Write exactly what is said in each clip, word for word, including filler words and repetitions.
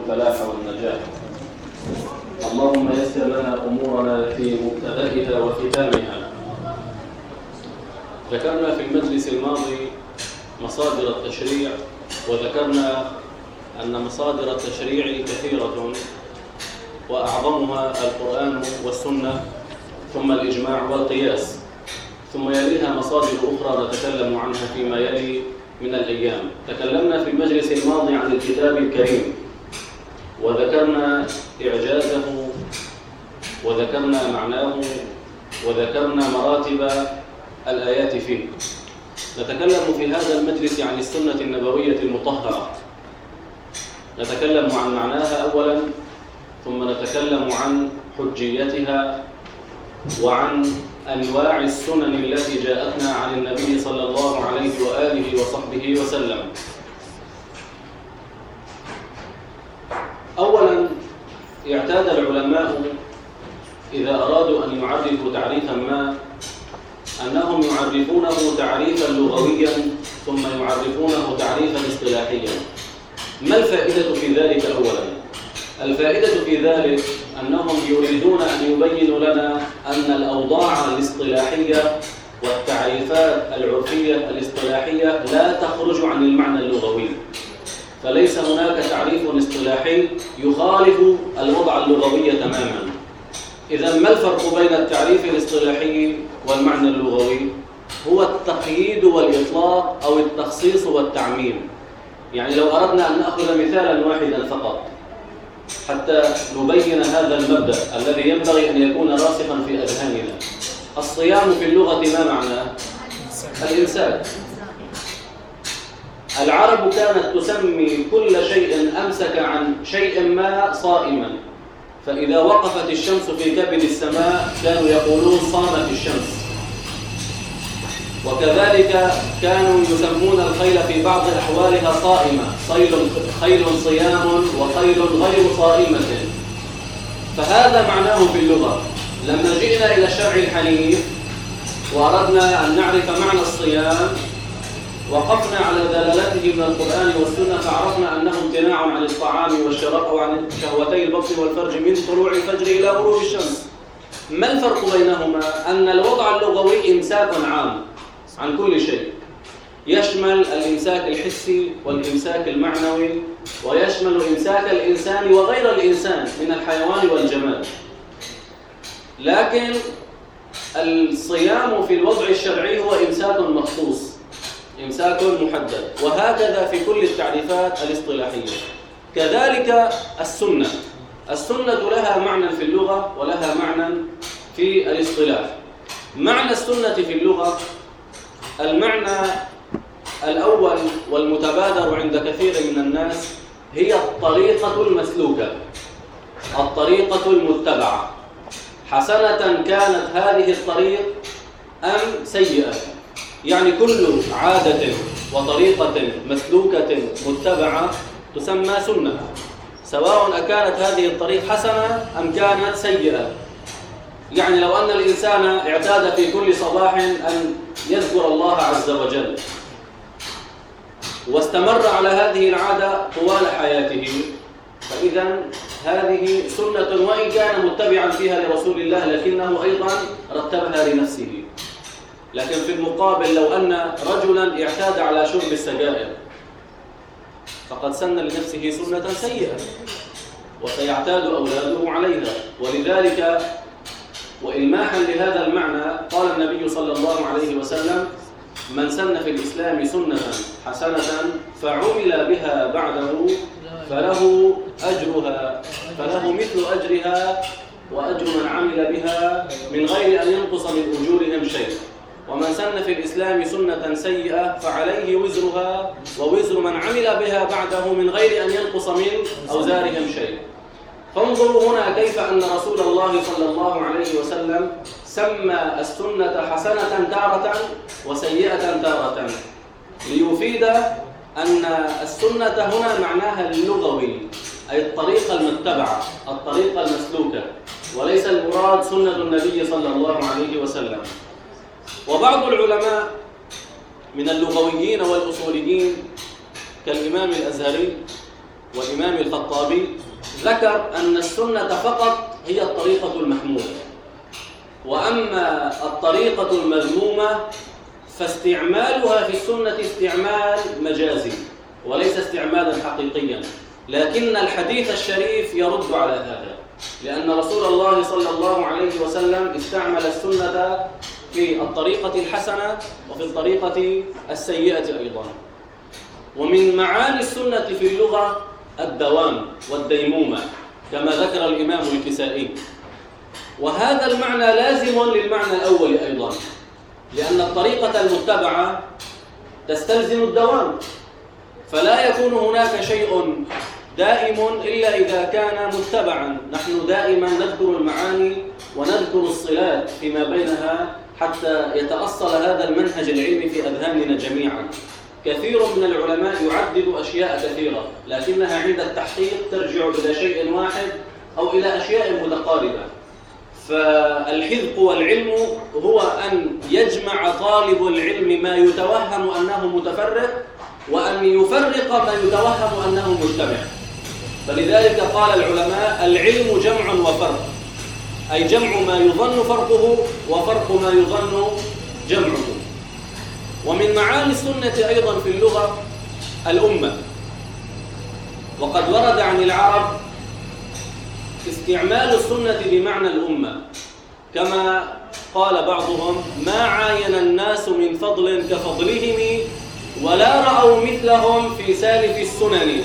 الفلاح والنجاح. اللهم يسر لنا أمورنا في مبتدئها وختامها. ذكرنا في المجلس الماضي مصادر التشريع، وذكرنا أن مصادر التشريع كثيرة وأعظمها القرآن والسنة، ثم الإجماع والقياس، ثم يليها مصادر أخرى نتكلم عنها فيما يلي من الأيام. تكلمنا في المجلس الماضي عن الكتاب الكريم، وذكرنا إعجازه، وذكرنا معناه، وذكرنا مراتب الآيات فيه. نتكلم في هذا المجلس عن السنة النبوية المطهرة، نتكلم عن معناها أولا، ثم نتكلم عن حجيتها وعن أنواع السنن التي جاءتنا عن النبي صلى الله عليه وآله وصحبه وسلم. أولا، اعتاد العلماء إذا أرادوا أن يعرفوا تعريفا ما أنهم يعرفونه تعريفا لغويا ثم يعرفونه تعريفا اصطلاحيا. ما الفائدة في ذلك؟ أولا، الفائدة في ذلك أنهم يريدون أن يبينوا لنا أن الأوضاع الاصطلاحية والتعريفات العرفية الاصطلاحية لا تخرج عن المعنى اللغوي، فليس هناك تعريف اصطلاحي يخالف الوضع اللغوي تماما. إذن ما الفرق بين التعريف الاصطلاحي والمعنى اللغوي؟ هو التقييد والإطلاق أو التخصيص والتعميم. يعني لو أردنا أن نأخذ مثالا واحدا فقط حتى نبين هذا المبدأ الذي ينبغي أن يكون راسخا في أذهاننا. الصيام في اللغة ما معناه؟ الإمساك. العرب كانت تسمي كل شيء أمسك عن شيء ما صائما، فإذا وقفت الشمس في كبد السماء كانوا يقولون صامت الشمس. وكذلك كانوا يسمون الخيل في بعض أحوالها صائمة، خيل خيل صيام وخيل غير صائمة. فهذا معناه في اللغة. لما جئنا إلى الشرع الحنيف وأردنا أن نعرف معنى الصيام، وقفنا على دلالته من القرآن والسنة، فعرفنا أنه امتناع عن الطعام والشراب أو عن شهوتي البطن والفرج من طلوع الفجر إلى غروب الشمس. ما الفرق بينهما؟ أن الوضع اللغوي إمساك عام عن كل شيء، يشمل الإمساك الحسي والإمساك المعنوي، ويشمل إمساك الإنسان وغير الإنسان من الحيوان والجماد. لكن الصيام في الوضع الشرعي هو إمساك مخصوص، إمساك محدد، وهكذا في كل التعريفات الاصطلاحية. كذلك السنة، السنة لها معنى في اللغة ولها معنى في الاصطلاح. معنى السنة في اللغة، المعنى الأول والمتبادر عند كثير من الناس هي الطريقة المسلوكة، الطريقة المتبعة. حسنة كانت هذه الطريق أم سيئة؟ يعني كل عادة وطريقة مسلوكة متبعة تسمى سنة، سواء أكانت هذه الطريق حسنة أم كانت سيئة. يعني لو أن الإنسان اعتاد في كل صباح أن يذكر الله عز وجل واستمر على هذه العادة طوال حياته، فإذا هذه سنة وإن كان متبعا فيها لرسول الله، لكنه أيضا رتبها لنفسه. لكن في المقابل لو أن رجلا اعتاد على شرب السجائر فقد سن لنفسه سنة سيئة، وسيعتاد أولاده عليها. ولذلك وإلماحا لهذا المعنى قال النبي صلى الله عليه وسلم: من سن في الإسلام سنة حسنة فعمل بها بعده فله أجرها فله مثل أجرها وأجر من عمل بها من غير أن ينقص من أجورهم شيء. ومن سن في الإسلام سنة سيئة فعليه وزرها ووزر من عمل بها بعده من غير أن ينقص من أوزارهم شيء. فانظروا هنا كيف أن رسول الله صلى الله عليه وسلم سمى السنة حسنة تارة وسيئة تارة، ليفيد أن السنة هنا معناها اللغوي، أي الطريقة المتبعة، الطريقة المسلوكة، وليس المراد سنة النبي صلى الله عليه وسلم. وبعض العلماء من اللغويين والأصوليين كالإمام الأزهري والإمام الخطابي ذكر أن السنة فقط هي الطريقة المحمودة، وأما الطريقة المذمومة فاستعمالها في السنة استعمال مجازي وليس استعمالا حقيقيا، لكن الحديث الشريف يرد على هذا، لأن رسول الله صلى الله عليه وسلم استعمل السنة في الطريقة الحسنة وفي الطريقة السيئة أيضا. ومن معاني السنة في اللغة الدوام والديمومة كما ذكر الإمام الكسائي، وهذا المعنى لازم للمعنى الأول أيضا، لأن الطريقة المتبعة تستلزم الدوام، فلا يكون هناك شيء دائم إلا إذا كان متبعا. نحن دائما نذكر المعاني ونذكر الصلات فيما بينها حتى يتأصل هذا المنهج العلمي في أذهاننا جميعا. كثير من العلماء يعدد أشياء كثيرة، لكنها عند التحقيق ترجع إلى شيء واحد أو إلى أشياء متقاربة. فالحذق والعلم هو أن يجمع طالب العلم ما يتوهم أنه متفرق، وأن يفرق ما يتوهم أنه مجتمع. فلذلك قال العلماء: العلم جمع وفرق، أي جمع ما يظن فرقه وفرق ما يظن جمعه. ومن معاني السنة أيضا في اللغة الأمة، وقد ورد عن العرب استعمال السنة بمعنى الأمة، كما قال بعضهم: ما عاين الناس من فضل كفضلهم ولا رأوا مثلهم في سالف السنن.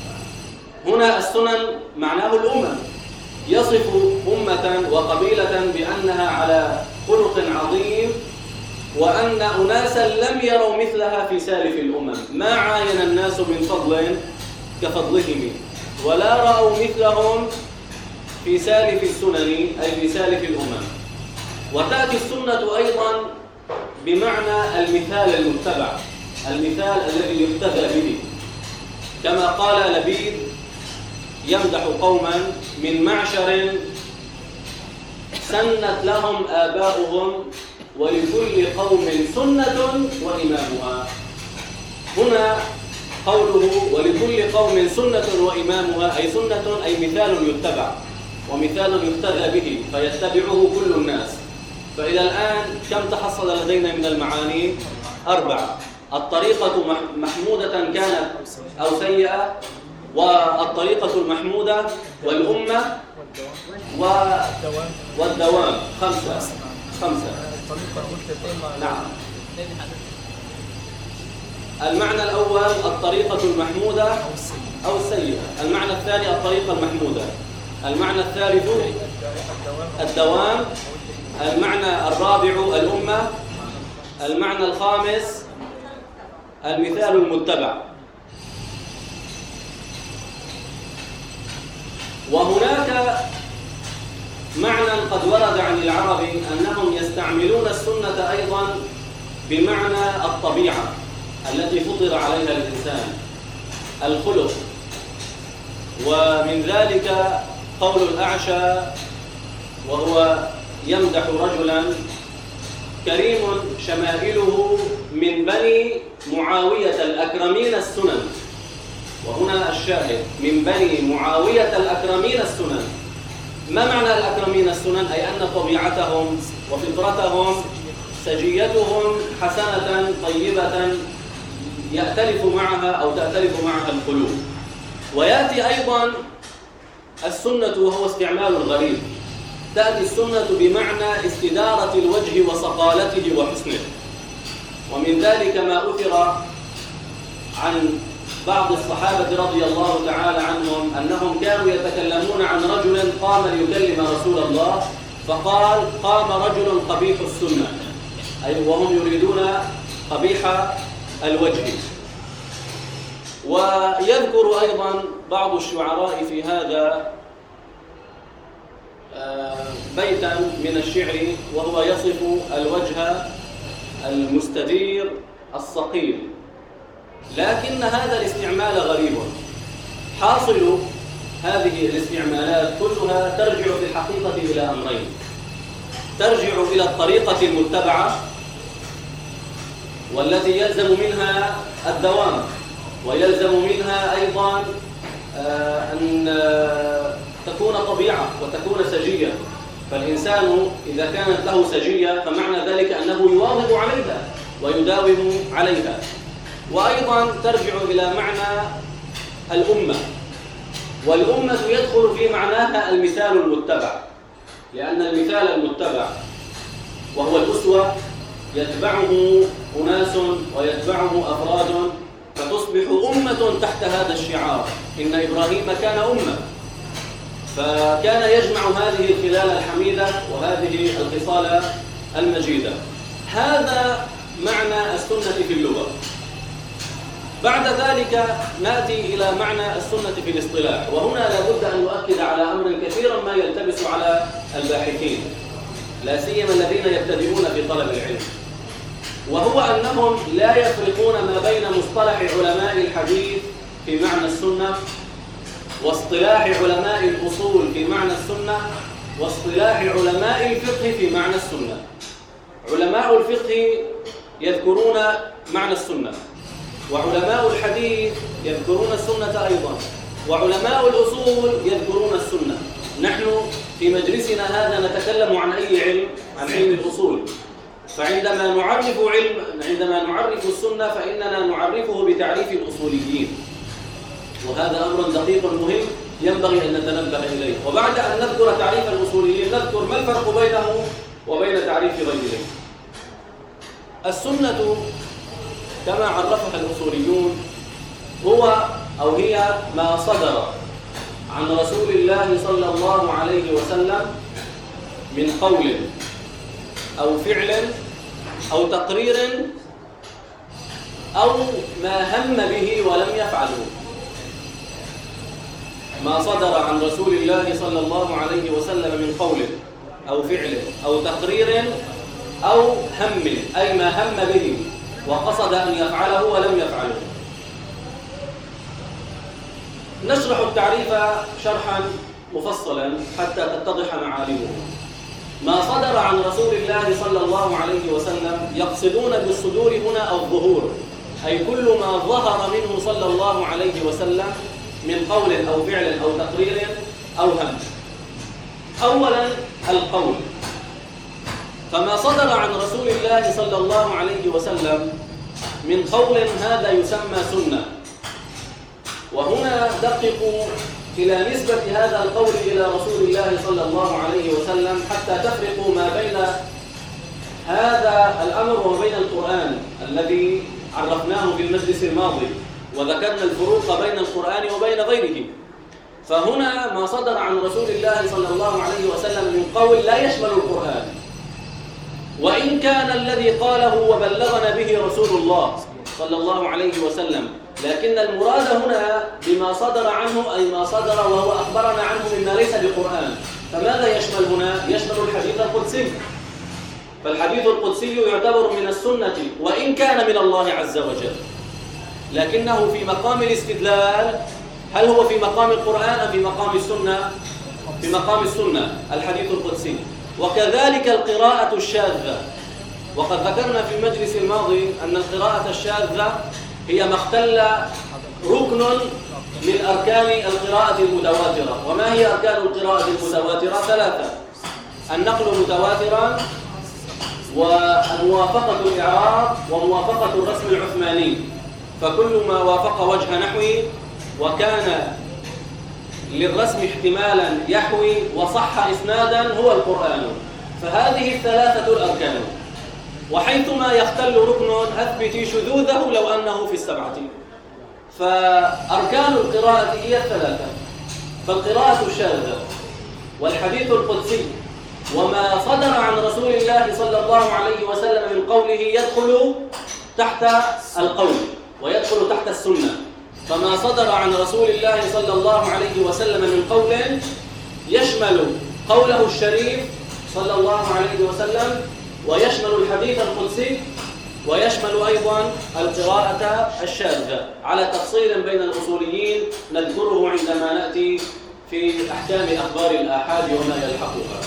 هنا السنن معناه الأمم، يصف أمة وقبيلة بأنها على خلق عظيم، وأن أناسا لم يروا مثلها في سالف الأمم. ما عاين الناس من فضل كفضلهم ولا رأوا مثلهم في سالف السنن، أي في سالف الأمم. وتأتي السنة أيضا بمعنى المثال المتبع، المثال الذي يقتدى به، كما قال لبيد يمدح قوما: من معشر سنت لهم آباؤهم ولكل قوم سنة وإمامها. هنا قوله ولكل قوم سنة وإمامها، أي سنة أي مثال يتبع ومثال يقتدى به فيتبعه كل الناس. فإلى الآن كم تحصل لدينا من المعاني؟ أربعة: الطريقة محمودة كانت أو سيئة، والطريقة المحمودة، والأمة، والدوام. خمسة خمسة نعم. المعنى الأول الطريقة المحمودة أو السيئة، المعنى الثاني الطريقة المحمودة، المعنى الثالث الدوام، المعنى الرابع الأمة، المعنى الخامس المثال المتبع. وهناك معنى قد ورد عن العرب أنهم يستعملون السنة أيضا بمعنى الطبيعة التي فطر عليها الإنسان، الخلق. ومن ذلك قول الأعشى وهو يمدح رجلا: كريم شمائله من بني معاوية الأكرمين السنن. وهنا الشاهد: من بني معاوية الأكرمين السنن. ما معنى الأكرمين السنن؟ أي أن طبيعتهم وفطرتهم سجيتهم حسنة طيبة يأتلف معها أو تأتلف معها القلوب. ويأتي أيضا السنة وهو استعمال الغريب، تأتي السنة بمعنى استدارة الوجه وصقالته وحسنه. ومن ذلك ما أثر عن بعض الصحابة رضي الله تعالى عنهم أنهم كانوا يتكلمون عن رجل قام ليكلم رسول الله، فقال: قام رجل قبيح السنة، أي وهم يريدون قبيح الوجه. ويذكر أيضا بعض الشعراء في هذا بيتا من الشعر وهو يصف الوجه المستدير الصقيل، لكن هذا الاستعمال غريب. حاصل هذه الاستعمالات كلها ترجع في الحقيقة إلى أمرين: ترجع إلى الطريقة المتبعة والتي يلزم منها الدوام، ويلزم منها أيضا أن تكون طبيعة وتكون سجية، فالإنسان إذا كانت له سجية فمعنى ذلك أنه يواظب عليها ويداوم عليها. وأيضا ترجع إلى معنى الأمة، والأمة يدخل في معناها المثال المتبع، لأن المثال المتبع وهو الأسوة يتبعه أناس ويتبعه أفراد، فتصبح أمة تحت هذا الشعار. إن إبراهيم كان أمة، فكان يجمع هذه الخلال الحميدة وهذه الخصال المجيدة. هذا معنى السنة في اللغة. بعد ذلك نأتي إلى معنى السنة في الاصطلاح، وهنا لابد أن نؤكد على أمر كثيرا ما يلتبس على الباحثين، لا سيما الذين يبتدئون في طلب العلم، وهو أنهم لا يفرقون ما بين مصطلح علماء الحديث في معنى السنة، واصطلاح علماء الأصول في معنى السنة، واصطلاح علماء الفقه في معنى السنة. علماء الفقه يذكرون معنى السنة، وعلماء الحديث يذكرون السنة أيضا، وعلماء الأصول يذكرون السنة. نحن في مجلسنا هذا نتكلم عن أي علم؟ عن علم الأصول. فعندما نعرف علم عندما نعرف السنة فإننا نعرفه بتعريف الأصوليين، وهذا أمر دقيق مهم ينبغي أن نتنبه إليه. وبعد أن نذكر تعريف الأصوليين نذكر ما الفرق بينه وبين تعريف غيره. السنة كما عرفها الأصوليون هو أو هي ما صدر عن رسول الله صلى الله عليه وسلم من قول أو فعل أو تقرير أو ما هم به ولم يفعله. ما صدر عن رسول الله صلى الله عليه وسلم من قول أو فعل أو تقرير أو هم، أي ما هم به وقصد أن يفعله ولم يفعله. نشرح التعريف شرحا مفصلا حتى تتضح معالمه. ما صدر عن رسول الله صلى الله عليه وسلم يقصدون بالصدور هنا الظهور، أي كل ما ظهر منه صلى الله عليه وسلم من قول أو فعل أو تقرير أو هم. أولا القول، فما صدر عن رسول الله صلى الله عليه وسلم من قول هذا يسمى سنة. وهنا دققوا إلى نسبة هذا القول إلى رسول الله صلى الله عليه وسلم حتى تفرقوا ما بين هذا الأمر وبين القرآن الذي عرفناه في المجلس الماضي، وذكرنا الفروق بين القرآن وبين غيره. فهنا ما صدر عن رسول الله صلى الله عليه وسلم من قول لا يشمل القرآن، وإن كان الذي قاله وبلغنا به رسول الله صلى الله عليه وسلم، لكن المراد هنا بما صدر عنه أي ما صدر وهو أخبرنا عنه مما ليس بقرآن. فماذا يشمل هنا؟ يشمل الحديث القدسي، فالحديث القدسي يعتبر من السنة وإن كان من الله عز وجل، لكنه في مقام الاستدلال هل هو في مقام القرآن أم في مقام السنة؟ في مقام السنة الحديث القدسي. وكذلك القراءة الشاذة، وقد ذكرنا في المجلس الماضي أن القراءة الشاذة هي ما اختل ركن من أركان القراءة المتواترة. وما هي أركان القراءة المتواترة؟ ثلاثة: النقل متواترا، وموافقة الإعراب، وموافقة الرسم العثماني. فكل ما وافق وجه نحوي وكان للرسم احتمالا يحوي وصح إسنادا هو القرآن. فهذه الثلاثة الأركان، وحيثما يختل ركن أثبتي شذوذه لو أنه في السبعة. فأركان القراءة هي الثلاثة: فالقراءة الشاذة والحديث القدسي وما صدر عن رسول الله صلى الله عليه وسلم من قوله يدخل تحت القول ويدخل تحت السنة. فما صدر عن رسول الله صلى الله عليه وسلم من قول يشمل قوله الشريف صلى الله عليه وسلم، ويشمل الحديث القدسي، ويشمل أيضا القراءة الشاذة، على تفصيل بين الأصوليين نذكره عندما نأتي في أحكام أخبار الآحاد وما يلحقها.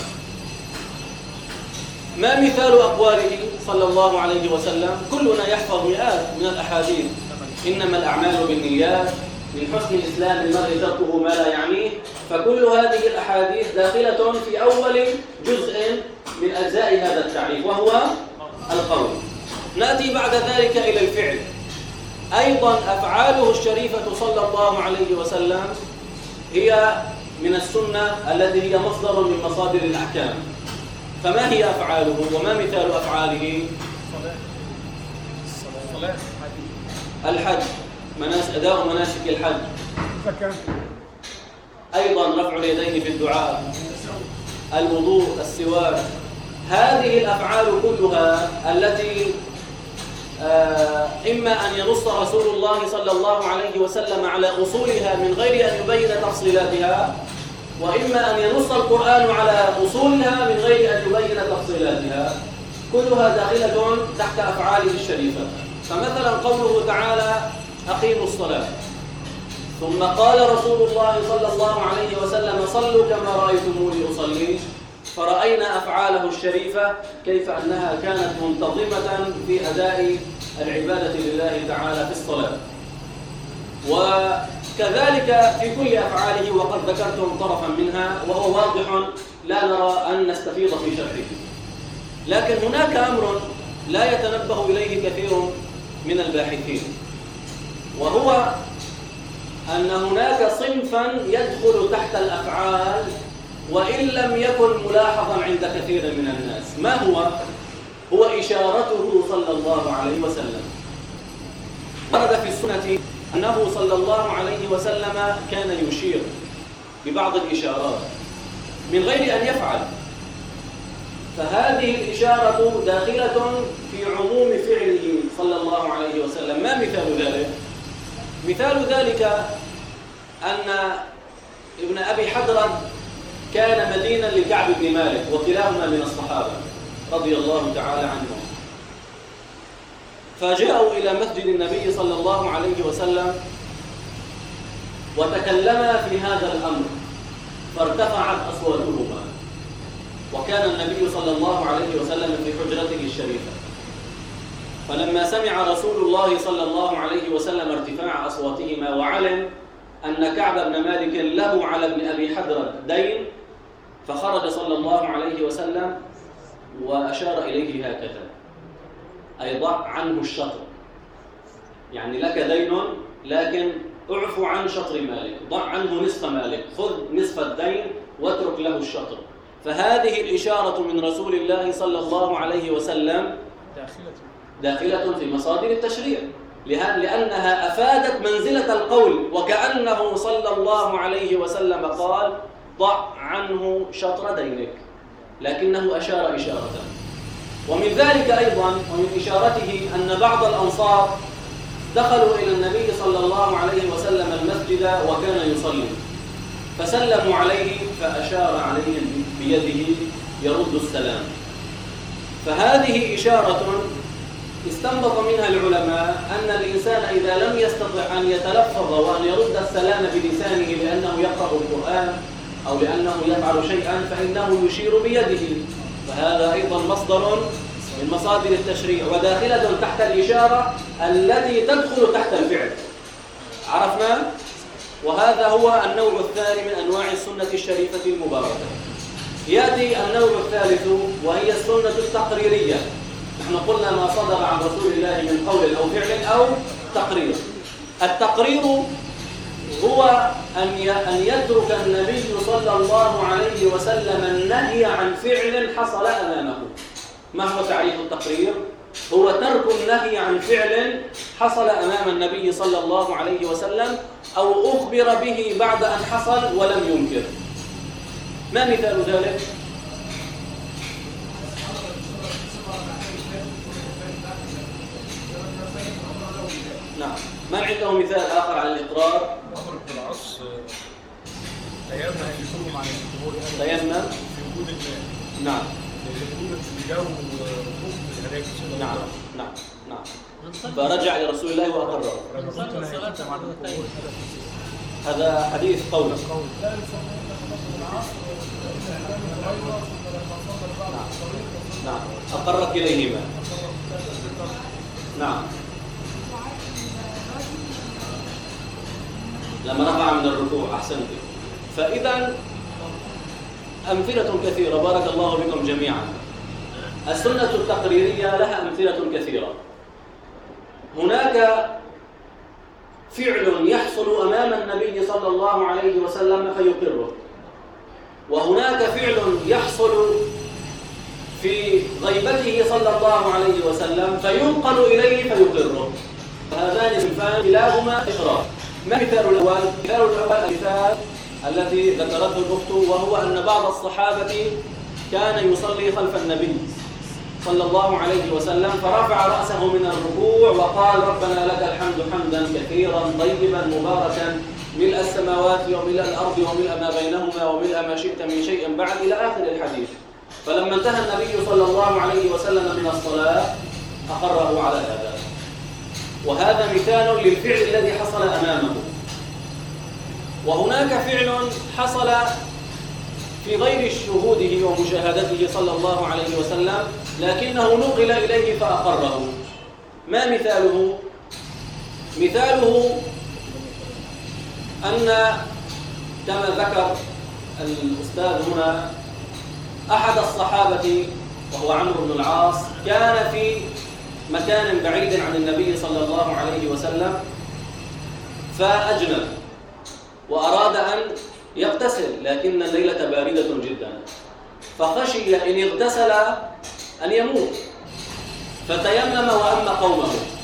ما مثال أقواله صلى الله عليه وسلم؟ كلنا يحفظ مئات من الأحاديث: إنما الأعمال بالنيات، من حسن الإسلام المرء تركه ما لا يعنيه. فكل هذه الأحاديث داخلة في أول جزء من أجزاء هذا التعريف وهو القول. نأتي بعد ذلك إلى الفعل. أيضا أفعاله الشريفة صلى الله عليه وسلم هي من السنة التي هي مصدر من مصادر الأحكام. فما هي أفعاله وما مثال أفعاله؟ الصلاة، الحج، مناس أداء مناسك الحج، أيضا رفع اليدين في الدعاء، الوضوء، السواك. هذه الأفعال كلها التي إما أن ينص رسول الله صلى الله عليه وسلم على أصولها من غير أن يبين تفصيلاتها، وإما أن ينص القرآن على أصولها من غير أن يبين تفصيلاتها، كلها داخلة تحت أفعاله الشريفة. فمثلا قوله تعالى أقيموا الصلاة، ثم قال رسول الله صلى الله عليه وسلم صلوا كما رأيتموني أصلي، فرأينا أفعاله الشريفة كيف أنها كانت منتظمة في أداء العبادة لله تعالى في الصلاة. وكذلك في كل أفعاله، وقد ذكرتم طرفا منها وهو واضح لا نرى أن نستفيض في شرحه. لكن هناك أمر لا يتنبه إليه كثير من الباحثين، وهو أن هناك صنفا يدخل تحت الأفعال وإن لم يكن ملاحظا عند كثير من الناس. ما هو؟ هو إشارته صلى الله عليه وسلم. ورد في السنة أنه صلى الله عليه وسلم كان يشير ببعض الإشارات من غير أن يفعل، فهذه الإشارة داخلة في عموم فعله صلى الله عليه وسلم. ما مثال ذلك؟ مثال ذلك أن ابن أبي حدرد كان مدينا لكعب بن مالك، وكلاهما من الصحابة رضي الله تعالى عنهم. فجاءوا إلى مسجد النبي صلى الله عليه وسلم وتكلما في هذا الأمر، فارتفعت أصواتهما، وكان النبي صلى الله عليه وسلم في حجرته الشريفة. فلما سمع رسول الله صلى الله عليه وسلم ارتفاع أصواتهما وعلم أن كعب بن مالك له على ابن أبي حدرد دين، فخرج صلى الله عليه وسلم وأشار إليه هكذا، أي ضع عنه الشطر، يعني لك دين لكن اعفو عن شطر مالك، ضع عنه نصف مالك، خذ نصف الدين واترك له الشطر. فهذه الإشارة من رسول الله صلى الله عليه وسلم داخلة في مصادر التشريع، لأنها أفادت منزلة القول، وكأنه صلى الله عليه وسلم قال ضع عنه شطر دينك، لكنه أشار إشارة. ومن ذلك أيضا ومن إشارته أن بعض الأنصار دخلوا إلى النبي صلى الله عليه وسلم المسجد وكان يصلي، فسلموا عليه فأشار عليهم بيده يرد السلام. فهذه إشارة استنبط منها العلماء أن الإنسان إذا لم يستطع أن يتلفظ وأن يرد السلام بلسانه لأنه يقرأ القرآن أو لأنه يفعل شيئا فإنه يشير بيده، فهذا أيضا مصدر من مصادر التشريع وداخلة تحت الإشارة التي تدخل تحت الفعل. عرفنا؟ وهذا هو النوع الثاني من أنواع السنة الشريفة المباركة. يأتي النوع الثالث وهي السنة التقريرية. نحن قلنا ما صدر عن رسول الله من قول أو فعل أو تقرير. التقرير هو أن يترك النبي صلى الله عليه وسلم النهي عن فعل حصل أمامه. ما هو تعريف التقرير؟ هو ترك النهي عن فعل حصل أمام النبي صلى الله عليه وسلم أو أخبر به بعد أن حصل ولم ينكر. ما مثال ذلك؟ نعم. من عنده مثال آخر عن الإقرار؟ أمر بالعص تيمم في كل معنى تيمم في وجود الماء. نعم. وجود الجو والهلاك. نعم نعم نعم. فرجع لرسول الله وأقره. هذا حديث قول. نعم نعم. أقر كليهما. نعم. لما رفع من الركوع. أحسنت. فإذا أمثلة كثيرة، بارك الله بكم جميعا. السنة التقريرية لها أمثلة كثيرة. هناك فعل يحصل أمام النبي صلى الله عليه وسلم فيقره، وهناك فعل يحصل في غيبته صلى الله عليه وسلم فينقل إليه فيقره. هذان صنفان كلاهما إقرار. ما مثال الأول؟ مثال الأول المثال الذي ذكرته الأخت، وهو أن بعض الصحابة كان يصلي خلف النبي صلى الله عليه وسلم فرفع رأسه من الركوع وقال: ربنا لك الحمد حمدا كثيرا طيبا مباركا ملء السماوات وملء الأرض وملء ما بينهما وملء ما شئت من شيء بعد، إلى آخر الحديث. فلما انتهى النبي صلى الله عليه وسلم من الصلاة أقره على هذا. وهذا مثال للفعل الذي حصل أمامه. وهناك فعل حصل في غير شهوده ومشاهدته صلى الله عليه وسلم لكنه نقل إليه فأقره. ما مثاله؟ مثاله أن كما ذكر الأستاذ هنا أحد الصحابة وهو عمرو بن العاص كان في مكان بعيد عن النبي صلى الله عليه وسلم فأجنب وأراد أن يغتسل، لكن الليلة باردة جدا، فخشي إن اغتسل أن يموت، فتيمم وأم قومه،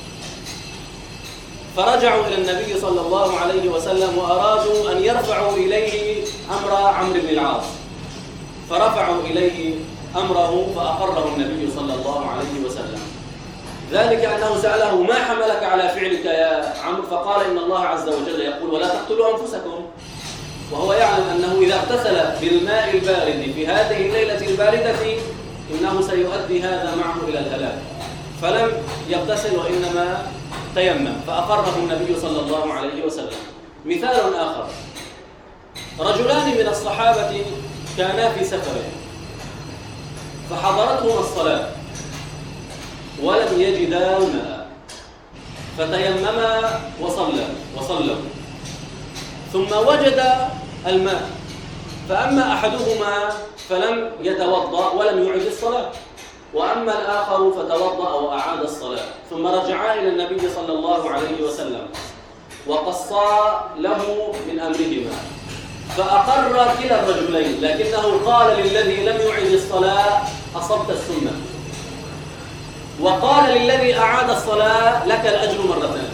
فرجعوا إلى النبي صلى الله عليه وسلم وأرادوا أن يرفعوا إليه أمر عمرو بن العاص، فرفعوا إليه أمره فأقره النبي صلى الله عليه وسلم. ذلك أنه سأله: ما حملك على فعلك يا عمرو؟ فقال: إن الله عز وجل يقول: ولا تقتلوا أنفسكم. وهو يعلم أنه إذا اغتسل بالماء البارد في هذه الليلة الباردة إنه سيؤدي هذا معه إلى الهلاك، فلم يغتسل وإنما تيمم فأقره النبي صلى الله عليه وسلم. مثال آخر: رجلان من الصحابة كانا في سفر فحضرتهما الصلاة ولم يجدا ماء فتيمما وصلى وصلوا ثم وجد الماء، فأما أحدهما فلم يتوضأ ولم يعد الصلاة، وأما الآخر فتوضأ وأعاد الصلاة، ثم رجعا إلى النبي صلى الله عليه وسلم وقصا له من أمرهما، فأقر كلا الرجلين، لكنه قال للذي لم يعد الصلاة: أصبت السنة، وقال للذي أعاد الصلاة: لك الأجر مرتين.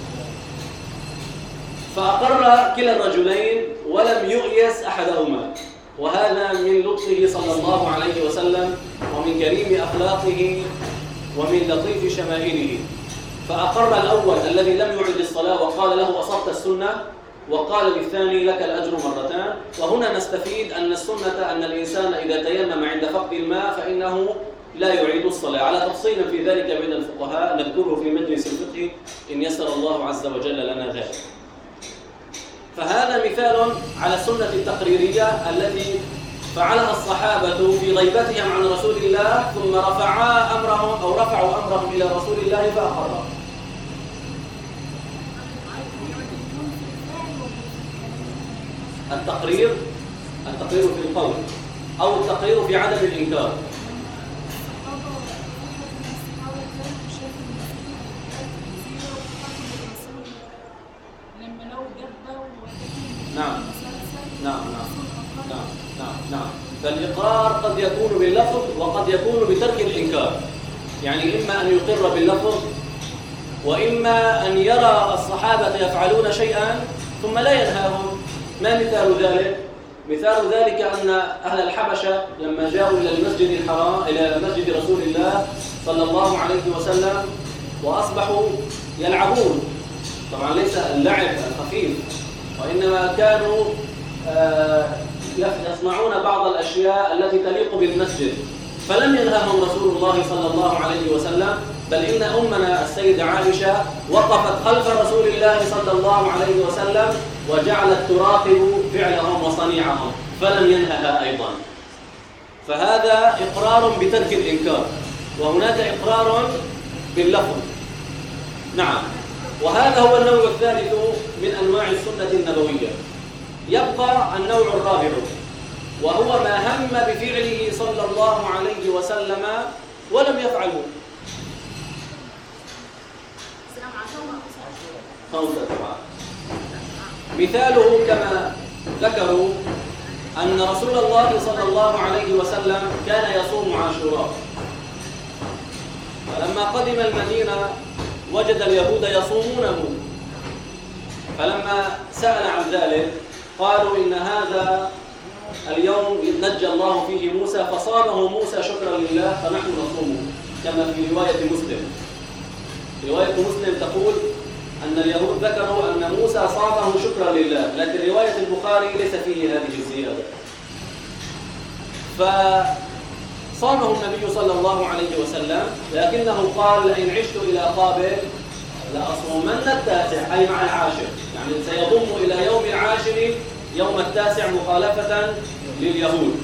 فأقر كلا الرجلين ولم يؤيس أحدهما، وهذا من لطفه صلى الله عليه وسلم ومن كريم أخلاقه ومن لطيف شمائله. فأقر الأول الذي لم يعد الصلاة وقال له: أصبت السنة، وقال للثاني: لك الأجر مرتان. وهنا نستفيد أن السنة أن الإنسان إذا تيمم عند فقد الماء فإنه لا يعيد الصلاة، على تفصيل في ذلك بين الفقهاء نذكره في مجلس الفقه إن يسر الله عز وجل لنا ذلك. فهذا مثال على السنة التقريرية التي فعلها الصحابة في غيبتهم عن رسول الله، ثم رفعا أمرهم أو رفعوا أمرهم إلى رسول الله فأقره. التقرير التقرير في القول أو التقرير في عدم الإنكار. نعم نعم نعم نعم نعم نعم فالإقرار قد يكون باللفظ وقد يكون بترك الإنكار، يعني إما أن يقر باللفظ وإما أن يرى الصحابة يفعلون شيئا ثم لا ينهاهم. ما مثال ذلك؟ مثال ذلك أن أهل الحبشة لما جاءوا إلى المسجد الحرام إلى مسجد رسول الله صلى الله عليه وسلم وأصبحوا يلعبون، طبعا ليس اللعب الخفيف وإنما كانوا يصنعون بعض الأشياء التي تليق بالمسجد، فلم ينههم رسول الله صلى الله عليه وسلم، بل إن أمنا السيدة عائشة وقفت خلف رسول الله صلى الله عليه وسلم وجعلت تراقب فعلهم وصنيعهم فلم ينهها أيضا. فهذا إقرار بترك الإنكار، وهناك إقرار باللفظ. نعم وهذا هو النوع الثالث من أنواع السنة النبوية. يبقى النوع الرابع، وهو ما هم بفعله صلى الله عليه وسلم ولم يفعله. مثاله كما ذكروا أن رسول الله صلى الله عليه وسلم كان يصوم عاشوراء، فلما قدم المدينة وجد اليهود يصومونه، فلما سأل عن ذلك قالوا إن هذا اليوم نجى الله فيه موسى فصامه موسى شكرا لله فنحن نصومه، كما في رواية مسلم. رواية مسلم تقول أن اليهود ذكروا أن موسى صامه شكرا لله، لكن رواية البخاري ليس فيه هذه الزيادة. فصامه النبي صلى الله عليه وسلم، لكنه قال لئن عشت إلى قابل لأصومن التاسع، أي مع العاشر، يعني سيضم إلى يوم العاشر يوم التاسع مخالفة لليهود.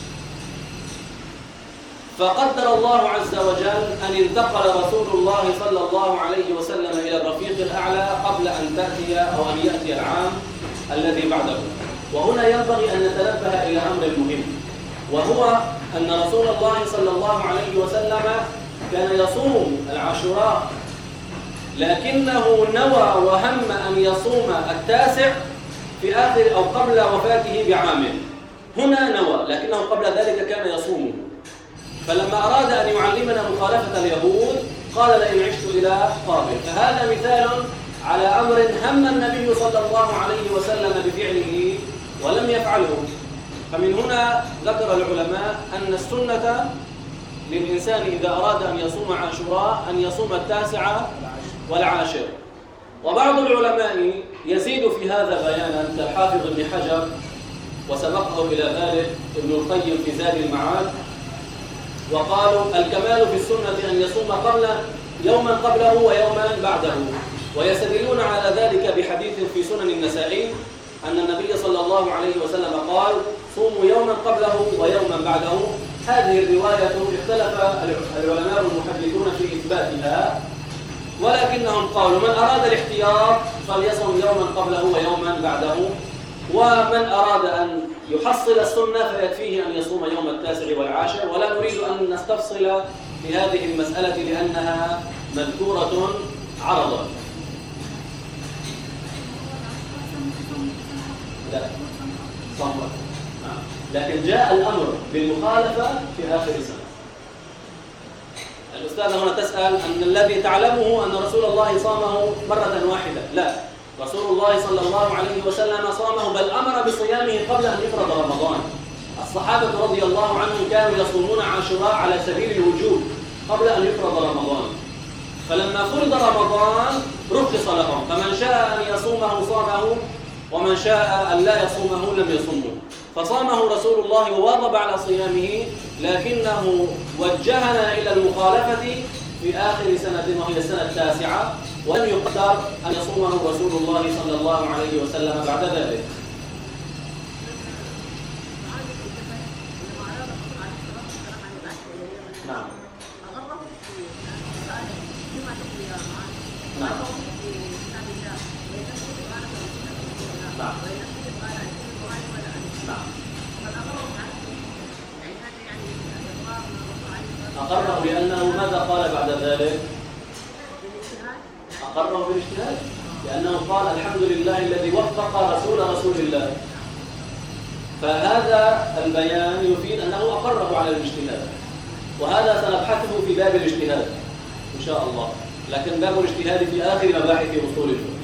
فقدر الله عز وجل أن انتقل رسول الله صلى الله عليه وسلم إلى الرفيق الأعلى قبل أن تأتي أو أن يأتي العام الذي بعده. وهنا ينبغي أن نتنبه إلى أمر مهم، وهو أن رسول الله صلى الله عليه وسلم كان يصوم العاشوراء، لكنه نوى وهم أن يصوم التاسع في آخر أو قبل وفاته بعام. هنا نوى، لكنه قبل ذلك كان يصومه. فلما أراد أن يعلمنا مخالفة اليهود قال لئن عشت إلى قابل. فهذا مثال على أمر هم النبي صلى الله عليه وسلم بفعله ولم يفعله. فمن هنا ذكر العلماء أن السنة للإنسان إذا أراد أن يصوم عاشوراء أن يصوم التاسع والعاشر. وبعض العلماء يزيد في هذا بيانا كالحافظ ابن حجر، وسبقه إلى ذلك ابن القيم في زاد المعاد، وقالوا الكمال في السنة أن يصوم قبل يوما قبله ويوما بعده. ويستدلون على ذلك بحديث في سنن النسائي أن النبي صلى الله عليه وسلم قال صوموا يوما قبله ويوما بعده. هذه الرواية اختلف العلماء المحدثون في إثباتها، ولكنهم قالوا من أراد الاحتياط فليصوم يوما قبله ويوما بعده، ومن أراد أن يحصل السنة فيكفيه أن يصوم يوم التاسع والعاشر. ولا نريد أن نستفصل في هذه المسألة لأنها مذكورة عرضا. لا صمت. لكن جاء الأمر بالمخالفة في آخر سنة. الأستاذة هنا تسأل أن الذي تعلمه أن رسول الله صامه مرة واحدة. لا، رسول الله صلى الله عليه وسلم صامه، بل أمر بصيامه قبل أن يفرض رمضان. الصحابة رضي الله عنهم كانوا يصومون عاشوراء على سبيل الوجوب قبل أن يفرض رمضان، فلما فرض رمضان رخص لهم، فمن شاء أن يصومه صامه، ومن شاء أن لا يصومه لم يصومه. فصامه رسول الله وواظب على صيامه، لكنه وجهنا إلى المخالفة في آخر سنة وهي السنة التاسعة، ولم يقدر أن يصومه رسول الله صلى الله عليه وسلم بعد ذلك. نعم. نعم. نعم. أقره بأنه ماذا قال بعد ذلك؟ أقره بالاجتهاد، لأنه قال الحمد لله الذي وفق رسول رسول الله. فهذا البيان يفيد أنه أقره على الاجتهاد، وهذا سنبحثه في باب الاجتهاد إن شاء الله، لكن باب الاجتهاد في آخر مباحث أصول الفقه.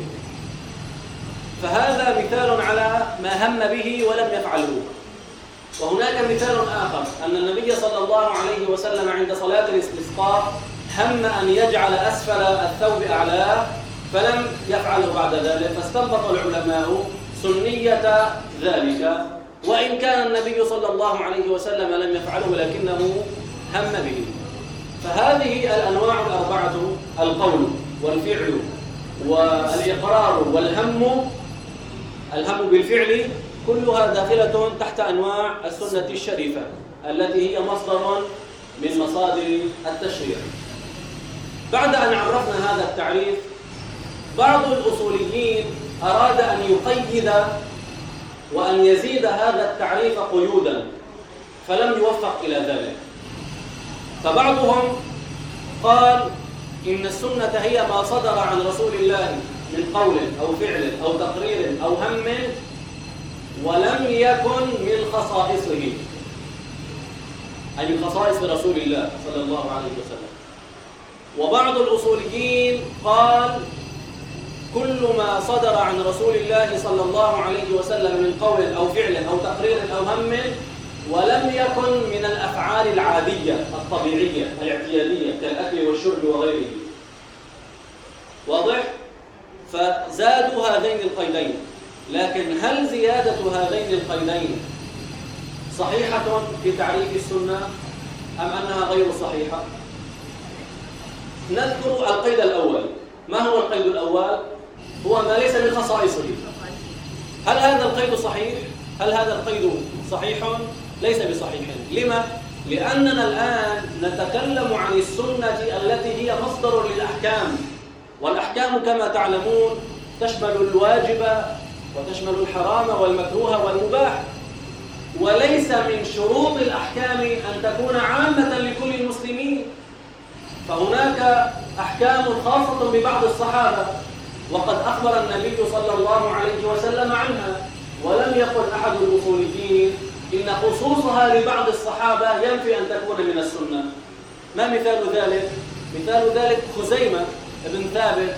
فهذا مثال على ما هم به ولم يفعله. وهناك مثال آخر أن النبي صلى الله عليه وسلم عند صلاة الاستسقاء هم أن يجعل أسفل الثوب أعلاه فلم يفعله بعد ذلك، فاستنبط العلماء سنية ذلك، وإن كان النبي صلى الله عليه وسلم لم يفعله لكنه هم به. فهذه الأنواع الأربعة، القول والفعل والإقرار والهم، الهم بالفعل، كلها داخلة تحت أنواع السنة الشريفة التي هي مصدر من مصادر التشريع. بعد أن عرفنا هذا التعريف بعض الأصوليين أراد أن يقيد وأن يزيد هذا التعريف قيودا فلم يوفق إلى ذلك. فبعضهم قال إن السنة هي ما صدر عن رسول الله من قول أو فعل أو تقرير أو هم ولم يكن من خصائصه، أي من خصائص رسول الله صلى الله عليه وسلم. وبعض الأصوليين قال كل ما صدر عن رسول الله صلى الله عليه وسلم من قول أو فعل أو تقرير أو هم ولم يكن من الأفعال العادية الطبيعية الاعتيادية كالأكل والشرب وغيره. واضح؟ فزادوا هذين القيدين، لكن هل زيادة هذين القيدين صحيحة في تعريف السنة أم أنها غير صحيحة؟ نذكر القيد الأول. ما هو القيد الأول؟ هو ما ليس من خصائصه. هل هذا القيد صحيح؟ هل هذا القيد صحيح؟ ليس بصحيح. لما؟ لأننا الآن نتكلم عن السنة التي هي مصدر للأحكام، والأحكام كما تعلمون تشمل الواجب وتشمل الحرام والمكروه والمباح، وليس من شروط الأحكام أن تكون عامة لكل المسلمين. فهناك أحكام خاصة ببعض الصحابة وقد أخبر النبي صلى الله عليه وسلم عنها، ولم يقل أحد الأصوليين إن خصوصها لبعض الصحابة ينفي أن تكون من السنة. ما مثال ذلك؟ مثال ذلك خزيمة بن ثابت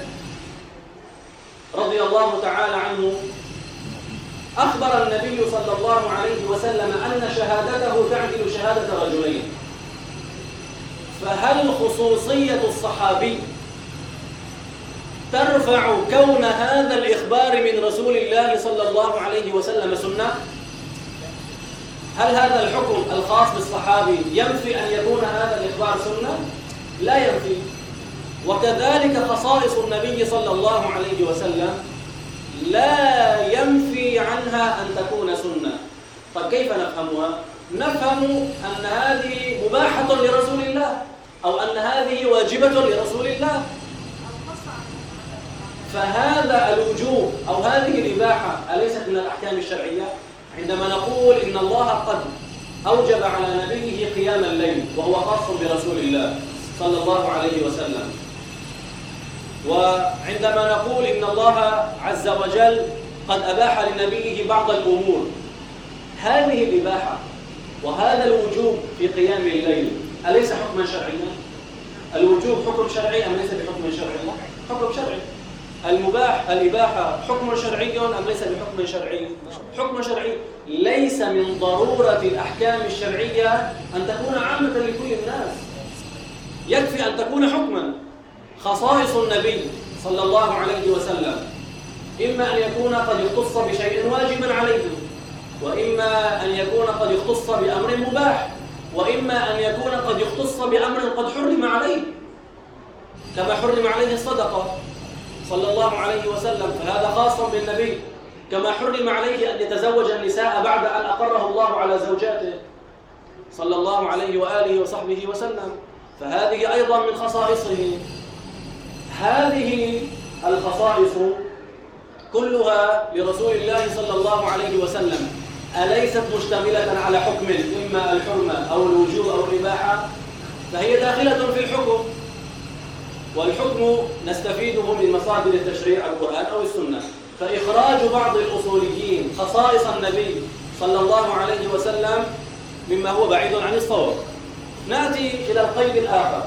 رضي الله تعالى عنه أخبر النبي صلى الله عليه وسلم أن شهادته تعدل شهادة رجلين. فهل خصوصية الصحابي ترفع كون هذا الإخبار من رسول الله صلى الله عليه وسلم سنة؟ هل هذا الحكم الخاص بالصحابي ينفي أن يكون هذا الإخبار سنة؟ لا ينفي. وكذلك خصائص النبي صلى الله عليه وسلم لا ينفي عنها أن تكون سنة. طيب كيف نفهمها؟ نفهم أن هذه مباحة لرسول الله أو أن هذه واجبة لرسول الله. فهذا الوجوب أو هذه الإباحة أليست من الأحكام الشرعية؟ عندما نقول إن الله قد أوجب على نبيه قيام الليل وهو خاص برسول الله صلى الله عليه وسلم، وعندما نقول إن الله عز وجل قد أباح لنبيه بعض الأمور، هذه الإباحة وهذا الوجوب في قيام الليل أليس حكما شرعيا؟ الوجوب حكم شرعي أم ليس بحكم شرعي؟ حكم شرعي. المباح الإباحة حكم شرعي أم ليس بحكم شرعي؟ حكم شرعي. ليس من ضرورة الأحكام الشرعية أن تكون عامة لكل الناس، يكفي أن تكون حكما. خصائص النبي صلى الله عليه وسلم إما أن يكون قد اختص بشيء واجب عليه، وإما أن يكون قد اختص بأمر مباح، وإما أن يكون قد اختص بأمر قد حرم عليه، كما حرم عليه الصدقة صلى الله عليه وسلم، فهذا خاص بالنبي. كما حرم عليه أن يتزوج النساء بعد أن أقره الله على زوجاته صلى الله عليه وآله وصحبه وسلم، فهذه أيضا من خصائصه. هذه الخصائص كلها لرسول الله صلى الله عليه وسلم أليست مشتملة على حكم إما الحرمة أو الوجوب أو الإباحة؟ فهي داخلة في الحكم، والحكم نستفيده من مصادر التشريع القرآن أو السنة. فإخراج بعض الأصوليين خصائص النبي صلى الله عليه وسلم مما هو بعيد عن الصواب. نأتي إلى القيد الآخر.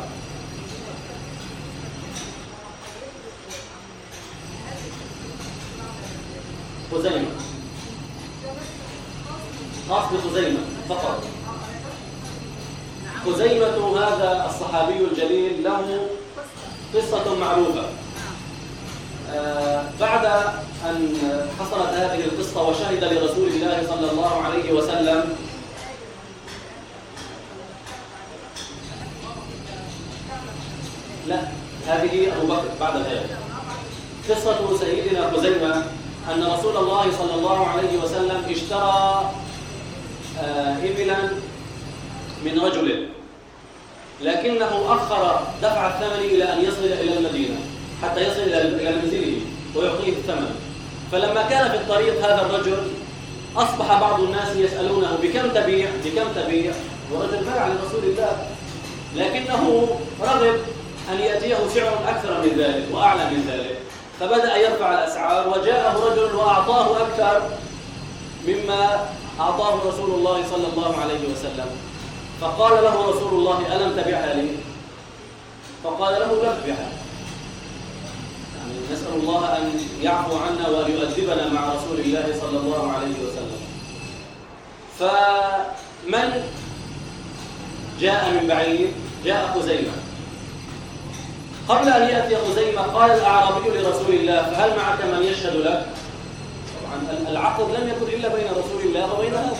خزيمة، خاص بخزيمة فقط. خزيمة هذا الصحابي الجليل له قصة معروفة. آه بعد أن حصلت هذه القصة وشهد لرسول الله صلى الله عليه وسلم لا هذه أبو بكر بعد ذلك. قصة سيدنا خزيمة أن رسول الله صلى الله عليه وسلم اشترى آه إبلا من رجل، لكنه أخر دفع الثمن إلى أن يصل إلى المدينة حتى يصل إلى منزله ويعطيه الثمن. فلما كان في الطريق هذا الرجل أصبح بعض الناس يسألونه بكم تبيع بكم تبيع ورجل باع لرسول الله، لكنه رغب أن يأتيه سعر أكثر من ذلك وأعلى من ذلك، فبدأ يرفع الأسعار، وجاءه رجل وأعطاه أكثر مما أعطاه رسول الله صلى الله عليه وسلم. فقال له رسول الله: ألم تبعها لي؟ فقال له: لم تبعها. يعني نسأل الله أن يعفو عنا وأن يؤدبنا مع رسول الله صلى الله عليه وسلم. فمن جاء من بعيد؟ جاء خزيمة. قبل أن يأتي خزيمة قال الأعرابي لرسول الله: فهل معك من يشهد لك؟ طبعا العقد لم يكن إلا بين رسول الله وبين هذا.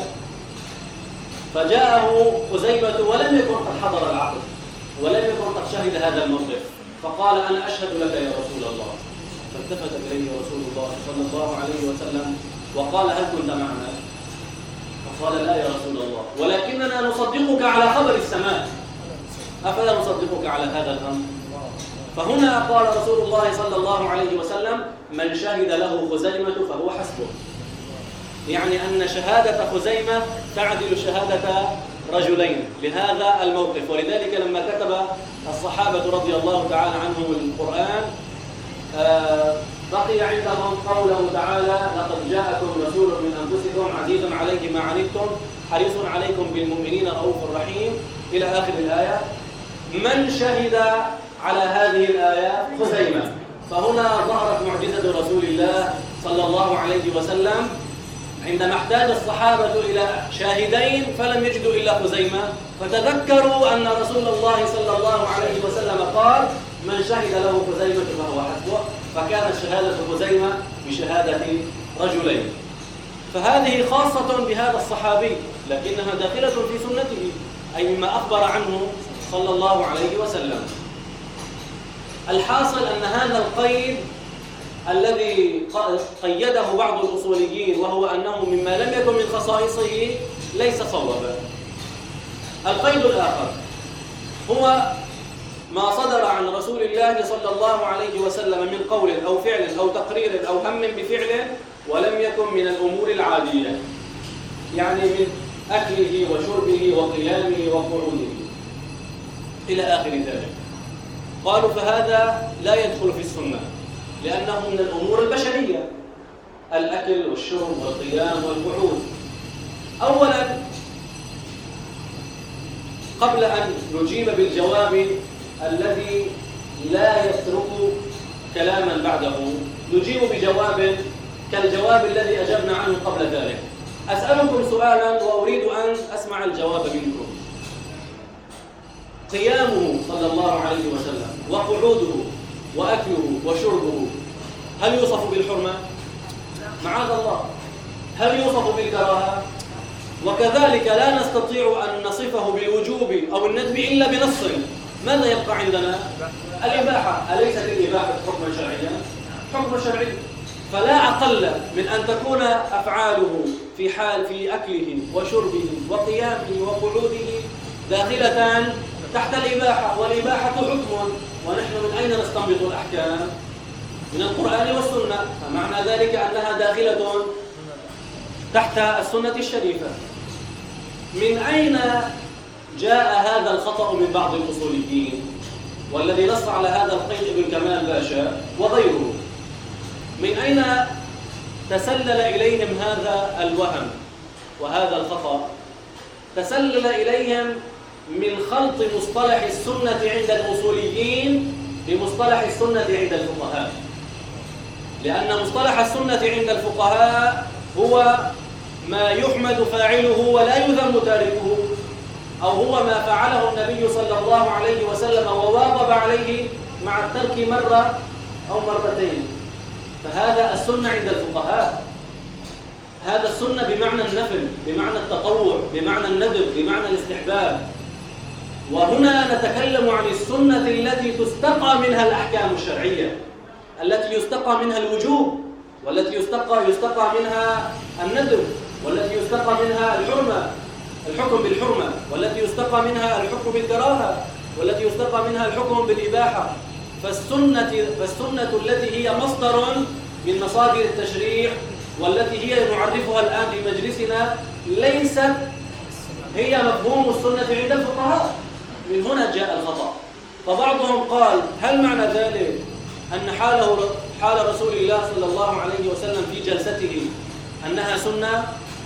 فجاءه خزيمة ولم يكن قد حضر العقد ولم يكن قد شهد هذا الموقف، فقال: أنا أشهد لك يا رسول الله. فالتفت إليه رسول الله صلى الله عليه وسلم وقال: هل كنت معنا؟ فقال: لا يا رسول الله، ولكننا نصدقك على خبر السماء، أفلا نصدقك على هذا الأمر؟ فهنا قال رسول الله صلى الله عليه وسلم: من شهد له خزيمة فهو حسبه. يعني أن شهادة خزيمة تعدل شهادة رجلين لهذا الموقف. ولذلك لما كتب الصحابة رضي الله تعالى عنهم القرآن آه بقي عندهم قوله تعالى: لقد جاءكم رسول من أنفسكم عزيز عليه ما عنتم حريص عليكم بالمؤمنين رؤوف رحيم إلى آخر الآية. من شهد على هذه الآية؟ خزيمة. فهنا ظهرت معجزة رسول الله صلى الله عليه وسلم عندما احتاج الصحابة إلى شاهدين فلم يجدوا إلا خزيمة، فتذكروا أن رسول الله صلى الله عليه وسلم قال: من شهد له خزيمة فهو حسبه، فكانت شهادة خزيمة بشهادة رجلين. فهذه خاصة بهذا الصحابي، لكنها داخلة في سنته، أي مما أخبر عنه صلى الله عليه وسلم. الحاصل أن هذا القيد الذي قيده بعض الأصوليين وهو أنه مما لم يكن من خصائصه ليس صوابا. القيد الآخر هو ما صدر عن رسول الله صلى الله عليه وسلم من قول أو فعل أو تقرير أو هم بفعله ولم يكن من الأمور العادية، يعني من أكله وشربه وقيامه وقعوده إلى آخر ذلك. قالوا فهذا لا يدخل في السنة لأنه من الأمور البشرية، الأكل والشرب والقيام والقعود. أولا قبل أن نجيب بالجواب الذي لا يترك كلاما بعده، نجيب بجواب كالجواب الذي أجبنا عنه قبل ذلك. أسألكم سؤالا وأريد أن أسمع الجواب منكم. قيامه صلى الله عليه وسلم وقعوده وأكله وشربه هل يوصف بالحرمة؟ معاذ الله. هل يوصف بالكراهة؟ وكذلك لا نستطيع أن نصفه بالوجوب أو الندب إلا بنص. ماذا يبقى عندنا؟ الإباحة. أليست الإباحة حكما شرعيا؟ حكم شرعي. فلا أقل من أن تكون أفعاله في حال في أكله وشربه وقيامه وقعوده داخلة تحت الإباحة، والإباحة حكم، ونحن من أين نستنبط الأحكام؟ من القرآن والسنة، فمعنى ذلك أنها داخلة تحت السنة الشريفة. من أين جاء هذا الخطأ من بعض الأصوليين والذي نص على هذا القيد ابن كمال باشا وغيره؟ من أين تسلل إليهم هذا الوهم وهذا الخطأ؟ تسلل إليهم من خلط مصطلح السنة عند الأصوليين بمصطلح السنة عند الفقهاء، لأن مصطلح السنة عند الفقهاء هو ما يحمد فاعله ولا يذم تاركه، أو هو ما فعله النبي صلى الله عليه وسلم وواظب عليه مع الترك مرة أو مرتين. فهذا السنة عند الفقهاء، هذا السنة بمعنى النفل، بمعنى التطوع، بمعنى الندب، بمعنى الاستحباب. وهنا نتكلم عن السنة التي تستقى منها الأحكام الشرعية، التي يستقى منها الوجوب، والتي يستقى يستقى منها الندب، والتي يستقى منها الحرمة الحكم بالحرمة، والتي يستقى منها الحكم بالكراهة، والتي يستقى منها الحكم بالإباحة. فالسنة, فالسنة التي هي مصدر من مصادر التشريع والتي هي نعرفها الآن في مجلسنا ليست هي مفهوم السنة عند الفقهاء. من هنا جاء الخطأ. فبعضهم قال هل معنى ذلك أن حاله حال رسول الله صلى الله عليه وسلم في جلسته أنها سنة،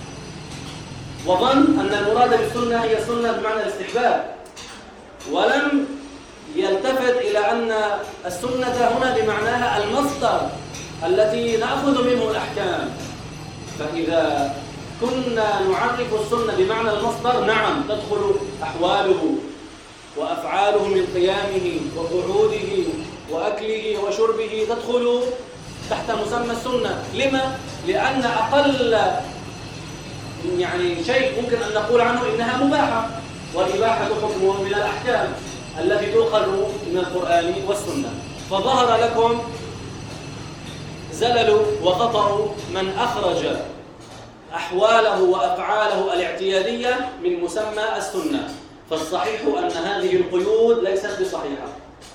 وظن أن المراد بالسنة هي سنة بمعنى الاستحباب، ولم يلتفت إلى أن السنة هنا بمعناها المصدر التي نأخذ منه الأحكام. فإذا كنا نعرف السنة بمعنى المصدر، نعم تدخل أحواله وأفعاله من قيامه وقعوده وأكله وشربه تدخل تحت مسمى السنة. لما؟ لأن أقل يعني شيء ممكن أن نقول عنه إنها مباحة، والإباحة حكم من الأحكام التي تؤخذ من القرآن والسنة. فظهر لكم زلل وخطأ من أخرج أحواله وأفعاله الاعتيادية من مسمى السنة. فالصحيح أن هذه القيود ليست بصحيحة.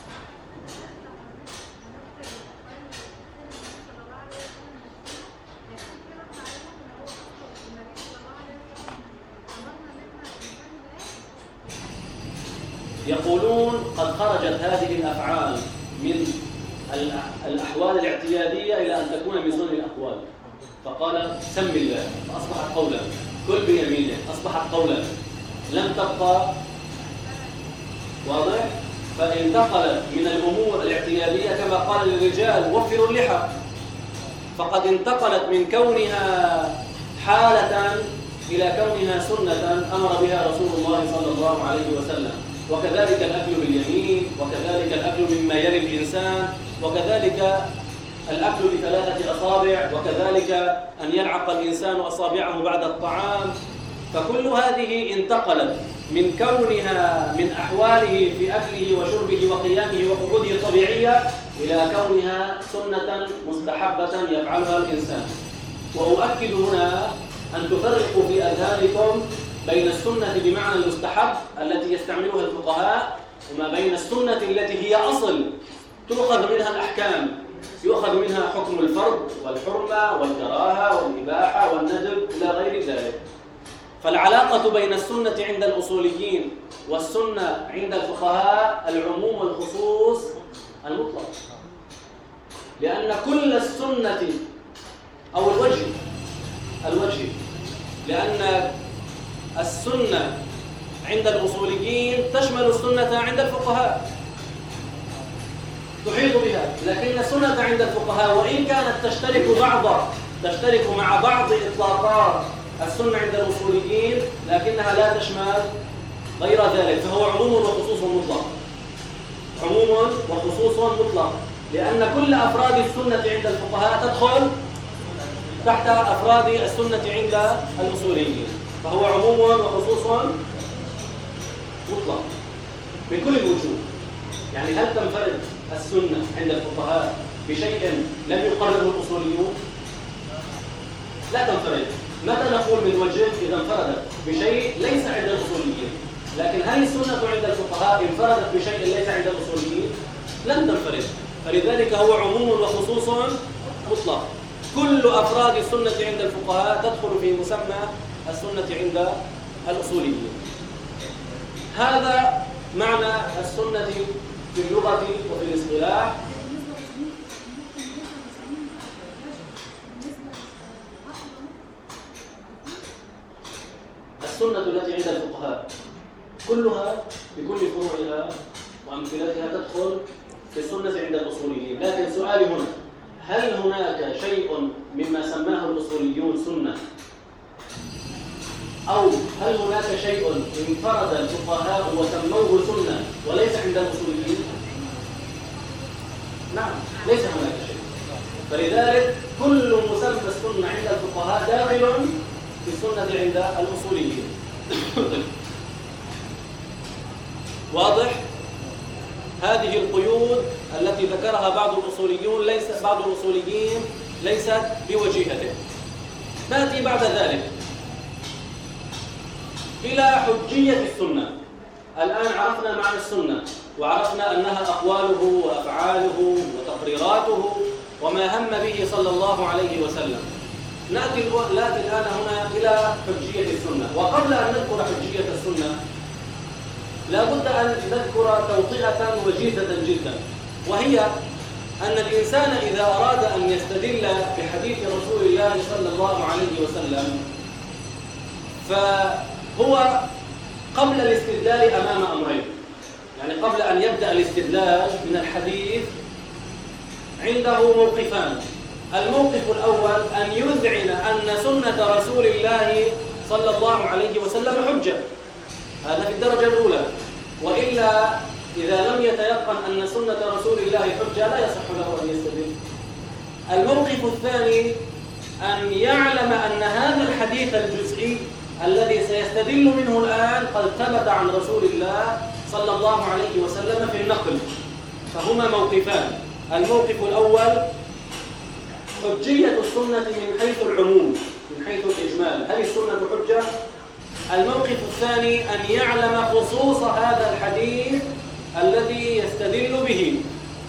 يقولون قد خرجت هذه الأفعال من الأحوال الاعتيادية إلى أن تكون من سنن الأقوال، فقال سم الله فأصبحت قولا، كل بيمينه أصبحت قولا، لم تبقى. واضح؟ فانتقلت من الأمور الاعتيادية كما قال للرجال وفروا اللحى، فقد انتقلت من كونها حالة إلى كونها سنة أمر بها رسول الله صلى الله عليه وسلم. وكذلك الأكل باليمين، وكذلك الأكل مما يلي الإنسان، وكذلك الأكل بثلاثة أصابع، وكذلك أن يلعق الإنسان أصابعه بعد الطعام. فكل هذه انتقلت من كونها من أحواله في أكله وشربه وقيامه وقعوده الطبيعية إلى كونها سنة مستحبة يفعلها الإنسان. وأؤكد هنا أن تفرقوا في أذهانكم بين السنة بمعنى المستحب التي يستعملها الفقهاء، وما بين السنة التي هي أصل تؤخذ منها الأحكام، يؤخذ منها حكم الفرض والحرمة والكراهة والإباحة والندب إلى غير ذلك. فالعلاقة بين السنة عند الأصوليين والسنة عند الفقهاء العموم والخصوص المطلق، لأن كل السنة أو الوجه الوجه لأن السنة عند الأصوليين تشمل السنة عند الفقهاء، تحيط بها. لكن السنة عند الفقهاء وإن كانت تشترك بعض تشترك مع بعض إطلاقات السنة عند الأصوليين، لكنها لا تشمل غير ذلك، فهو عموم وخصوص مطلق، عموم وخصوص مطلق، لأن كل أفراد السنة عند الفقهاء تدخل تحت أفراد السنة عند الأصوليين، فهو عموم وخصوص مطلق من كل الوجوه. يعني هل تنفرد السنة عند الفقهاء بشيء لم يقرره الأصوليون؟ لا تنفرد. متى نقول من وجه إذا انفردت بشيء ليس عند الأصوليين؟ لكن هل السنة عند الفقهاء انفردت بشيء ليس عند الأصوليين؟ لن تنفرد. فلذلك هو عموم وخصوص مطلق. كل أفراد السنة عند الفقهاء تدخل في مسمى السنة عند الأصوليين. هذا معنى السنة في اللغة وفي الاصطلاح. السنة التي عند الفقهاء كلها بكل فروعها وأمثلتها تدخل في السنة عند الأصوليين. لكن سؤالي هنا، هل هناك شيء مما سماه الأصوليون سنة، أو هل هناك شيء انفرد الفقهاء وسموه سنة وليس عند الأصوليين؟ نعم، ليس هناك شيء. فلذلك كل مسمى السنة عند الفقهاء داخل في السنة عند الأصوليين. واضح؟ هذه القيود التي ذكرها بعض الأصوليون ليس بعض الأصوليين ليست بوجيهته. نأتي بعد ذلك إلى حجية السنة. الآن عرفنا معنى السنة، وعرفنا أنها أقواله وأفعاله وتقريراته وما هم به صلى الله عليه وسلم. نأتي نأتي الآن هنا إلى حجية السنة. وقبل أن نذكر حجية السنة لا بد أن نذكر توطئة وجيزة جدا، وهي أن الإنسان إذا أراد أن يستدل بحديث رسول الله صلى الله عليه وسلم فهو قبل الاستدلال أمام أمرين. يعني قبل أن يبدأ الاستدلال من الحديث عنده موقفان. الموقف الأول أن يذعن أن سنة رسول الله صلى الله عليه وسلم حجة، هذا في الدرجة الأولى، وإلا إذا لم يتيقن أن سنة رسول الله حجة لا يصح له أن يستدل. الموقف الثاني أن يعلم أن هذا الحديث الجزئي الذي سيستدل منه الآن قد ثبت عن رسول الله صلى الله عليه وسلم في النقل. فهما موقفان. الموقف الأول حجية السنة من حيث العموم، من حيث الإجمال، هل السنة حجة؟ الموقف الثاني أن يعلم خصوص هذا الحديث الذي يستدل به،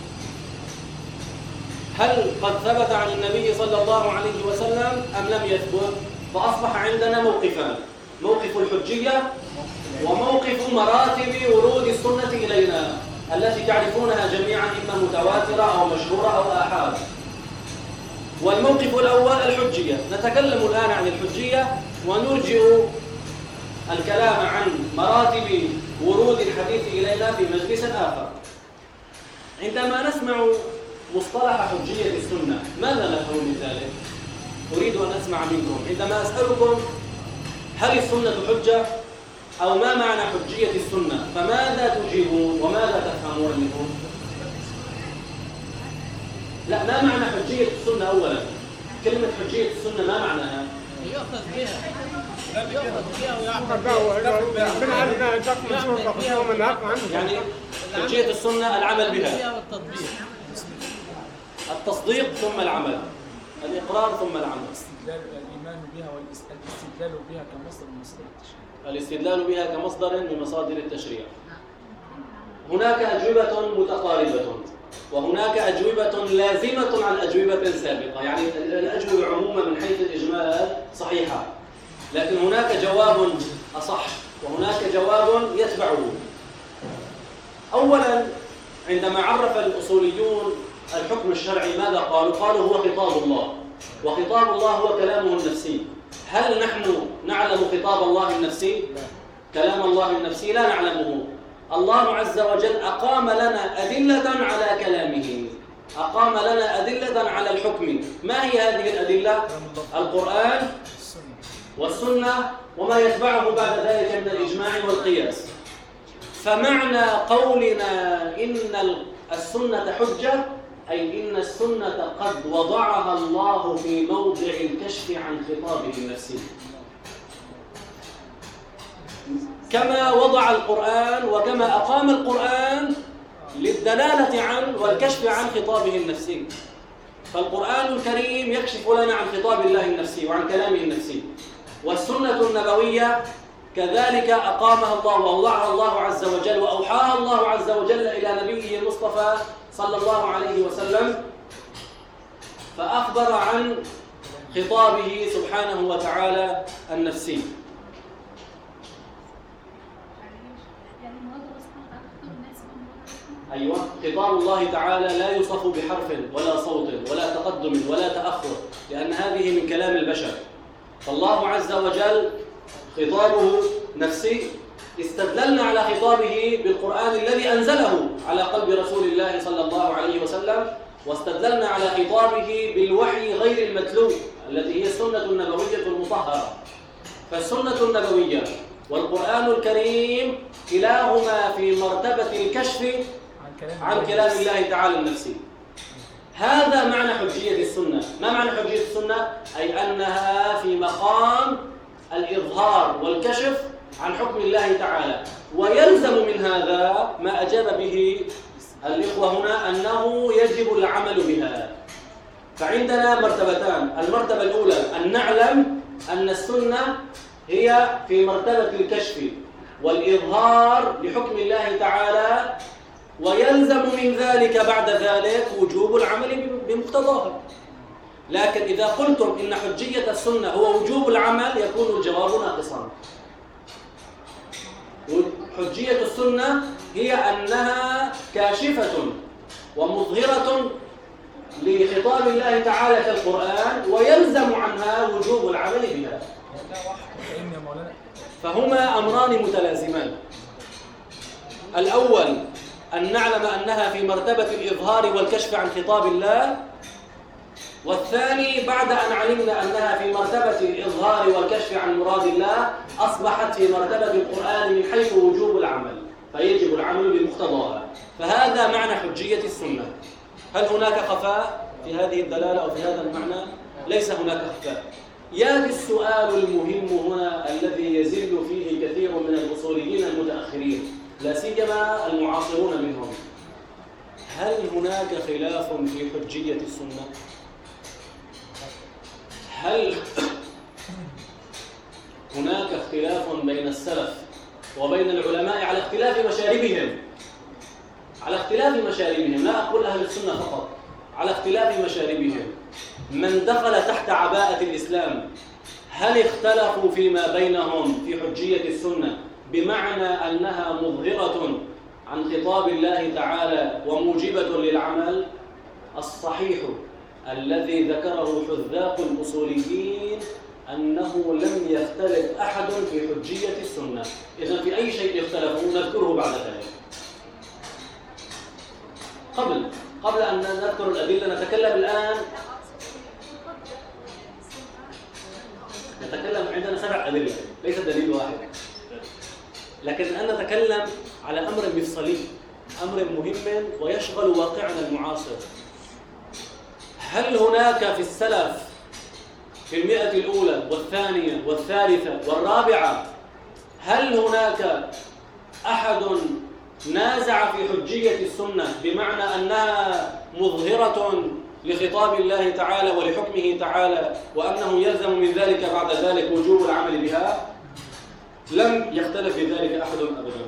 هل قد ثبت عن النبي صلى الله عليه وسلم أم لم يثبت؟ فأصبح عندنا موقفان: موقف الحجية وموقف مراتب ورود السنة إلينا التي تعرفونها جميعا، إما متواترة أو مشهورة أو آحاد. والموقف الأول الحجية. نتكلم الآن عن الحجية ونرجع الكلام عن مراتب ورود الحديث إلينا في مجلس آخر. عندما نسمع مصطلح حجية السنة ماذا نفهم من ذلك؟ أريد أن أسمع منكم. عندما أسألكم هل السنة حجة أو ما معنى حجية السنة فماذا تجيبون وماذا تفهمون منهم؟ لا، ما معنى حجية السنة أولا؟ كلمة حجية السنة ما معناها؟ يؤخذ بها يؤخذ بها يعني حجية السنة العمل بها، والتطبيق، التصديق ثم العمل، الإقرار ثم العمل، الإيمان بها والاستدلال بها كمصدر من مصادر التشريع. الاستدلال بها كمصدر من مصادر التشريع. هناك أجوبة متقاربة وهناك أجوبة لازمة عن أجوبة سابقة. يعني الأجوبة عموما من حيث الإجمال صحيحة، لكن هناك جواب أصح وهناك جواب يتبعه. أولا عندما عرف الأصوليون الحكم الشرعي ماذا قالوا؟ قالوا هو خطاب الله، وخطاب الله هو كلامه النفسي. هل نحن نعلم خطاب الله النفسي؟ كلام الله النفسي لا نعلمه. الله عز وجل أقام لنا أدلة على كلامه، أقام لنا أدلة على الحكم. ما هي هذه الأدلة؟ القرآن والسنة وما يتبعه بعد ذلك من الإجماع والقياس. فمعنى قولنا إن السنة حجة أي إن السنة قد وضعها الله في موضع الكشف عن خطابه النفسي، كما وضع القرآن وكما أقام القرآن للدلالة عن والكشف عن خطابه النفسي. فالقرآن الكريم يكشف لنا عن خطاب الله النفسي وعن كلامه النفسي، والسنة النبوية كذلك أقامها الله ووضعها الله عز وجل وأوحاها الله عز وجل إلى نبيه المصطفى صلى الله عليه وسلم، فأخبر عن خطابه سبحانه وتعالى النفسي. أيوة، خطاب الله تعالى لا يوصف بحرف ولا صوت ولا تقدم ولا تأخر، لأن هذه من كلام البشر. فالله عز وجل خطابه نفسي. استدللنا على خطابه بالقرآن الذي أنزله على قلب رسول الله صلى الله عليه وسلم، واستدللنا على خطابه بالوحي غير المتلو التي هي السنة النبوية المطهرة. فالسنة النبوية والقرآن الكريم كلاهما في مرتبة الكشف عن كلام الله تعالى النفسي. هذا معنى حجية السنة. ما معنى حجية السنة؟ أي أنها في مقام الإظهار والكشف عن حكم الله تعالى. ويلزم من هذا ما أجاب به الإخوة هنا أنه يجب العمل بها. فعندنا مرتبتان. المرتبة الأولى أن نعلم أن السنة هي في مرتبة الكشف والإظهار لحكم الله تعالى ويلزم من ذلك بعد ذلك وجوب العمل بمقتضاها. لكن إذا قلتم إن حجية السنة هو وجوب العمل يكون الجواب ناقصا. حجية السنة هي أنها كاشفة ومظهرة لخطاب الله تعالى كالقرآن، ويلزم عنها وجوب العمل بها. فهما أمران متلازمان. الأول أن نعلم أنها في مرتبة الإظهار والكشف عن خطاب الله، والثاني بعد أن علمنا أنها في مرتبة الإظهار والكشف عن مراد الله أصبحت في مرتبة القرآن من حيث وجوب العمل، فيجب العمل بمقتضاها. فهذا معنى حجية السنة. هل هناك خفاء في هذه الدلالة أو في هذا المعنى؟ ليس هناك خفاء. يأتي السؤال المهم هنا الذي يزل فيه كثير من الأصوليين المتأخرين، لا سيما المعاصرون منهم: هل هناك خلاف في حجية السنة؟ هل هناك اختلاف بين السلف وبين العلماء على اختلاف مشاربهم على اختلاف مشاربهم لا أقول أهل السنة فقط، على اختلاف مشاربهم. من دخل تحت عباءة الإسلام هل اختلفوا فيما بينهم في حجية السنة بمعنى أنها مظهرة عن خطاب الله تعالى وموجبة للعمل؟ الصحيح الذي ذكره حذاق الأصوليين أنه لم يختلف أحد في حجية السنة. إذن في أي شيء اختلفوا نذكره بعد ذلك. قبل قبل أن نذكر الأدلة نتكلم الآن نتكلم عندنا سبع أدلة، ليس دليل واحد، لكن الآن نتكلم على أمر مفصلي، أمر مهم ويشغل واقعنا المعاصر. هل هناك في السلف في المئة الأولى والثانية والثالثة والرابعة هل هناك أحد نازع في حجية السنة بمعنى أنها مظهرة لخطاب الله تعالى ولحكمه تعالى وأنه يلزم من ذلك بعد ذلك وجوب العمل بها؟ لم يختلف في ذلك أحد أبدا.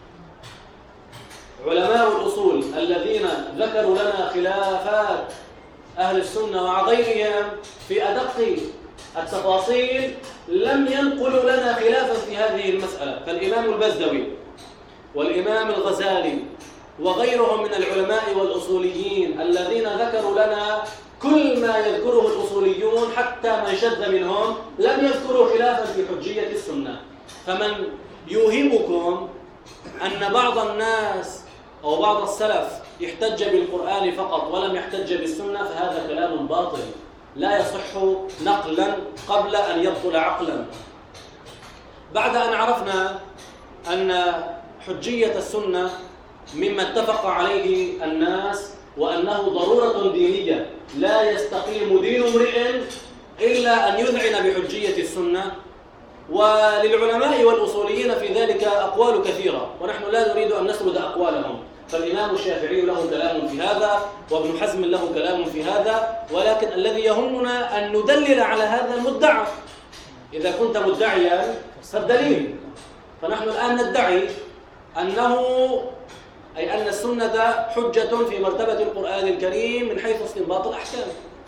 علماء الأصول الذين ذكروا لنا خلافات أهل السنة وغيرهم في أدق التفاصيل لم ينقلوا لنا خلافا في هذه المسألة، فالإمام البزدوي والإمام الغزالي وغيرهم من العلماء والأصوليين الذين ذكروا لنا كل ما يذكره الأصوليون حتى من شذ منهم لم يذكروا خلافا في حجية السنة. فمن يوهمكم أن بعض الناس أو بعض السلف يحتج بالقرآن فقط ولم يحتج بالسنة فهذا كلام باطل لا يصح نقلا قبل أن يبطل عقلا. بعد أن عرفنا أن حجية السنة مما اتفق عليه الناس وأنه ضرورة دينية لا يستقيم دين امرئ إلا أن يذعن بحجية السنة، وللعلماء والأصوليين في ذلك أقوال كثيرة ونحن لا نريد أن نسرد أقوالهم، فالإمام الشافعي له كلام في هذا وابن حزم له كلام في هذا، ولكن الذي يهمنا أن ندلل على هذا المدعى. إذا كنت مدعيا فالدليل. فنحن الآن ندعي أنه أي أن السنة حجة في مرتبة القرآن الكريم من حيث استنباط الأحكام،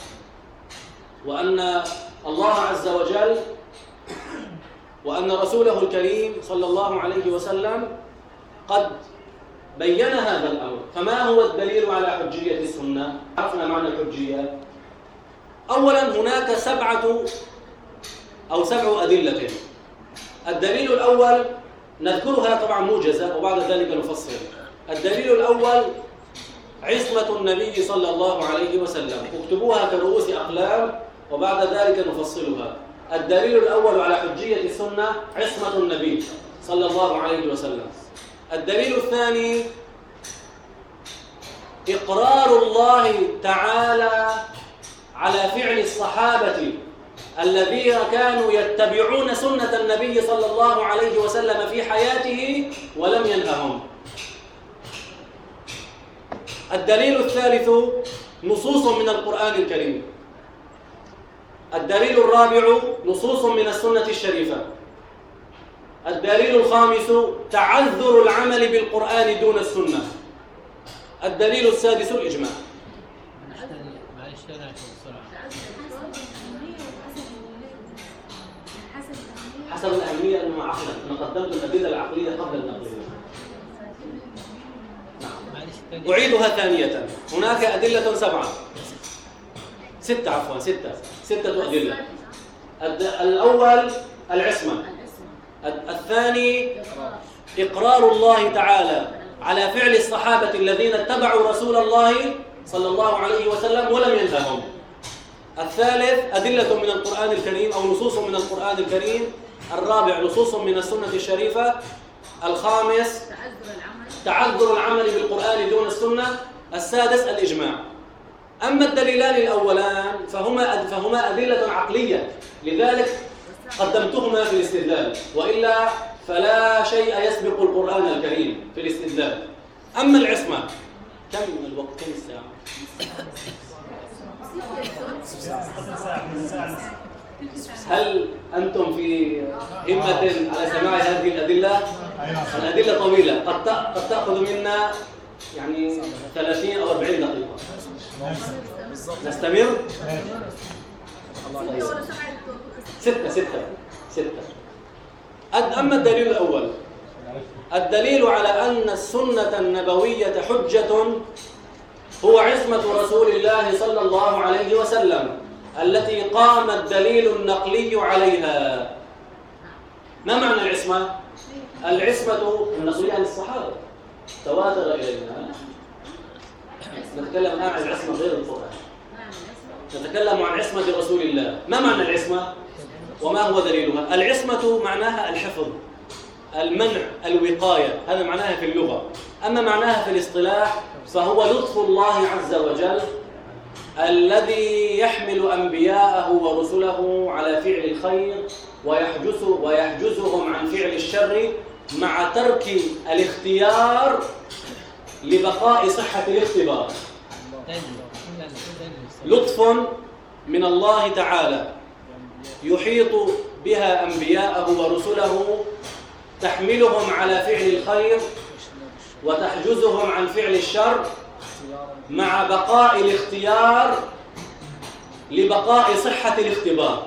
وأن الله عز وجل وأن رسوله الكريم صلى الله عليه وسلم قد بين هذا الأمر. فما هو الدليل على حجية السنة؟ عرفنا معنى الحجية. أولا هناك سبعة أو سبع أدلة. الدليل الأول نذكرها طبعا موجزة وبعد ذلك نفصل. الدليل الأول عصمة النبي صلى الله عليه وسلم، اكتبوها كرؤوس أقلام وبعد ذلك نفصلها. الدليل الأول على حجية السنة عصمة النبي صلى الله عليه وسلم. الدليل الثاني إقرار الله تعالى على فعل الصحابة الذين كانوا يتبعون سنة النبي صلى الله عليه وسلم في حياته ولم ينههم. الدليل الثالث نصوص من القرآن الكريم. الدليل الرابع نصوص من السنة الشريفة. الدليل الخامس تعذر العمل بالقرآن دون السنة. الدليل السادس الإجماع. معلش تاني عشان بسرعة. حسب الأهمية أنه عقلا، أنا قدمت الأدلة العقلية قبل النقلية. نعم. أعيدها ثانية. هناك أدلة سبعة ستة عفوا ستة ستة أدلة. الأول العصمة، الثاني إقرار الله تعالى على فعل الصحابة الذين اتبعوا رسول الله صلى الله عليه وسلم ولم ينتهوا. الثالث أدلة من القرآن الكريم أو نصوص من القرآن الكريم. الرابع نصوص من السنة الشريفة. الخامس تعذر العمل بالقرآن دون السنة. السادس الإجماع. أما الدليلان الأولان فهما فهما أدلة عقلية، لذلك قدمتهما في الاستدلال، وإلا فلا شيء يسبق القرآن الكريم في الاستدلال. أما العصمة، كم الوقت؟ كم الساعة؟ هل أنتم في همة على سماع هذه الأدلة؟ الأدلة طويلة، قد قد تأخذ منا يعني ثلاثين أو أربعين دقيقة. نستمر؟ ستة ستة ستة. أما الدليل الأول، الدليل على أن السنة النبوية حجة هو عصمة رسول الله صلى الله عليه وسلم التي قام الدليل النقلي عليها. ما معنى العصمة؟ العصمة النقلية عن الصحابة تواتر إلينا. نتكلم الآن عن العصمة غير القرآن، نتكلم عن عصمة رسول الله. ما معنى العصمة وما هو دليلها؟ العصمة معناها الحفظ، المنع، الوقاية، هذا معناها في اللغة. أما معناها في الاصطلاح فهو لطف الله عز وجل الذي يحمل أنبياءه ورسله على فعل الخير ويحجز ويحجزهم عن فعل الشر مع ترك الاختيار لبقاء صحة الاختبار. لطف من الله تعالى يحيط بها أنبياءه ورسله، تحملهم على فعل الخير وتحجزهم عن فعل الشر مع بقاء الاختيار لبقاء صحة الاختبار.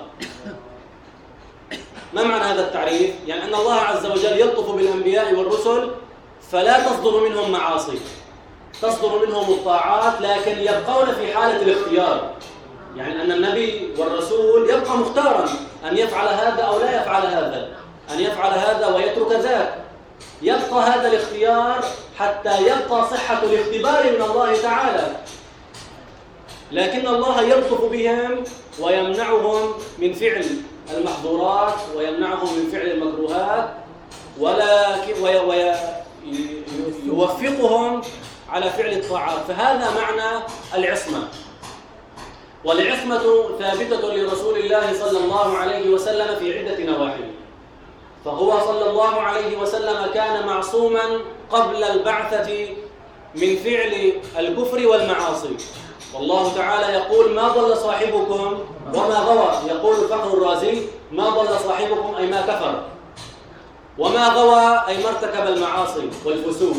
ما معنى هذا التعريف؟ يعني أن الله عز وجل يلطف بالأنبياء والرسل فلا تصدر منهم معاصي، تصدر منهم الطاعات، لكن يبقون في حالة الاختيار. يعني أن النبي والرسول يبقى مختارا أن يفعل هذا أو لا يفعل هذا، أن يفعل هذا ويترك ذاك. يبقى هذا الاختيار حتى يبقى صحة الاختبار من الله تعالى، لكن الله يلطف بهم ويمنعهم من فعل المحظورات ويمنعهم من فعل المكروهات، ولكن ويوفقهم على فعل الطاعات. فهذا معنى العصمة. والعصمة ثابتة لرسول الله صلى الله عليه وسلم في عدة نواحي. فهو صلى الله عليه وسلم كان معصوما قبل البعثة من فعل الكفر والمعاصي. والله تعالى يقول: ما ضل صاحبكم وما غوى. يقول الفخر الرازي: ما ضل صاحبكم أي ما كفر، وما غوى أي ما ارتكب المعاصي والفسوق.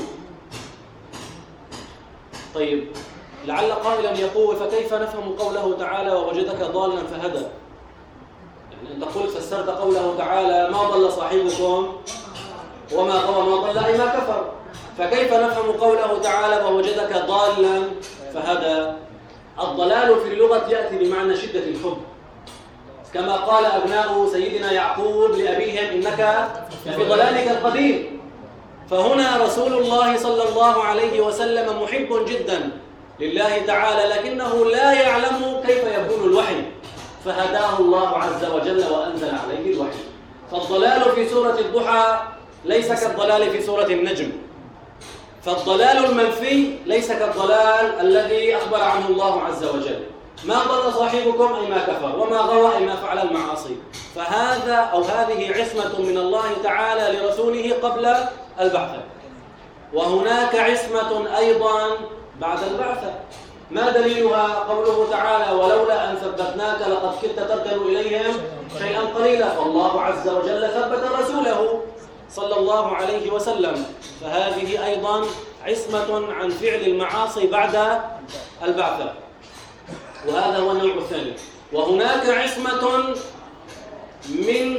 طيب، لعل قائلا يقول: فكيف نفهم قوله تعالى ووجدك ضالا فهدى؟ يعني أنت قلت فسرت قوله تعالى ما ضل صاحبكم وما غوى، ما ضل أي ما كفر، فكيف نفهم قوله تعالى ووجدك ضالا فهدى؟ الضلال في اللغة يأتي بمعنى شدة الحب، كما قال أبناء سيدنا يعقوب لأبيهم: إنك في ضلالك القديم. فهنا رسول الله صلى الله عليه وسلم محب جدا لله تعالى، لكنه لا يعلم كيف يكون الوحي، فهداه الله عز وجل وأنزل عليه الوحي. فالضلال في سورة الضحى ليس كالضلال في سورة النجم، فالضلال المنفي ليس كالضلال الذي أخبر عنه الله عز وجل. ما ضل صاحبكم أي ما كفر، وما غوى أي ما فعل المعاصي. فهذا أو هذه عصمة من الله تعالى لرسوله قبل البعثة. وهناك عصمة أيضا بعد البعثة. ما دليلها؟ قوله تعالى: ولولا أن ثبتناك لقد كدت تركن إليهم شيئا قليلا. فالله عز وجل ثبت رسوله صلى الله عليه وسلم، فهذه أيضا عصمة عن فعل المعاصي بعد البعثة، وهذا هو النوع الثاني. وهناك عصمة من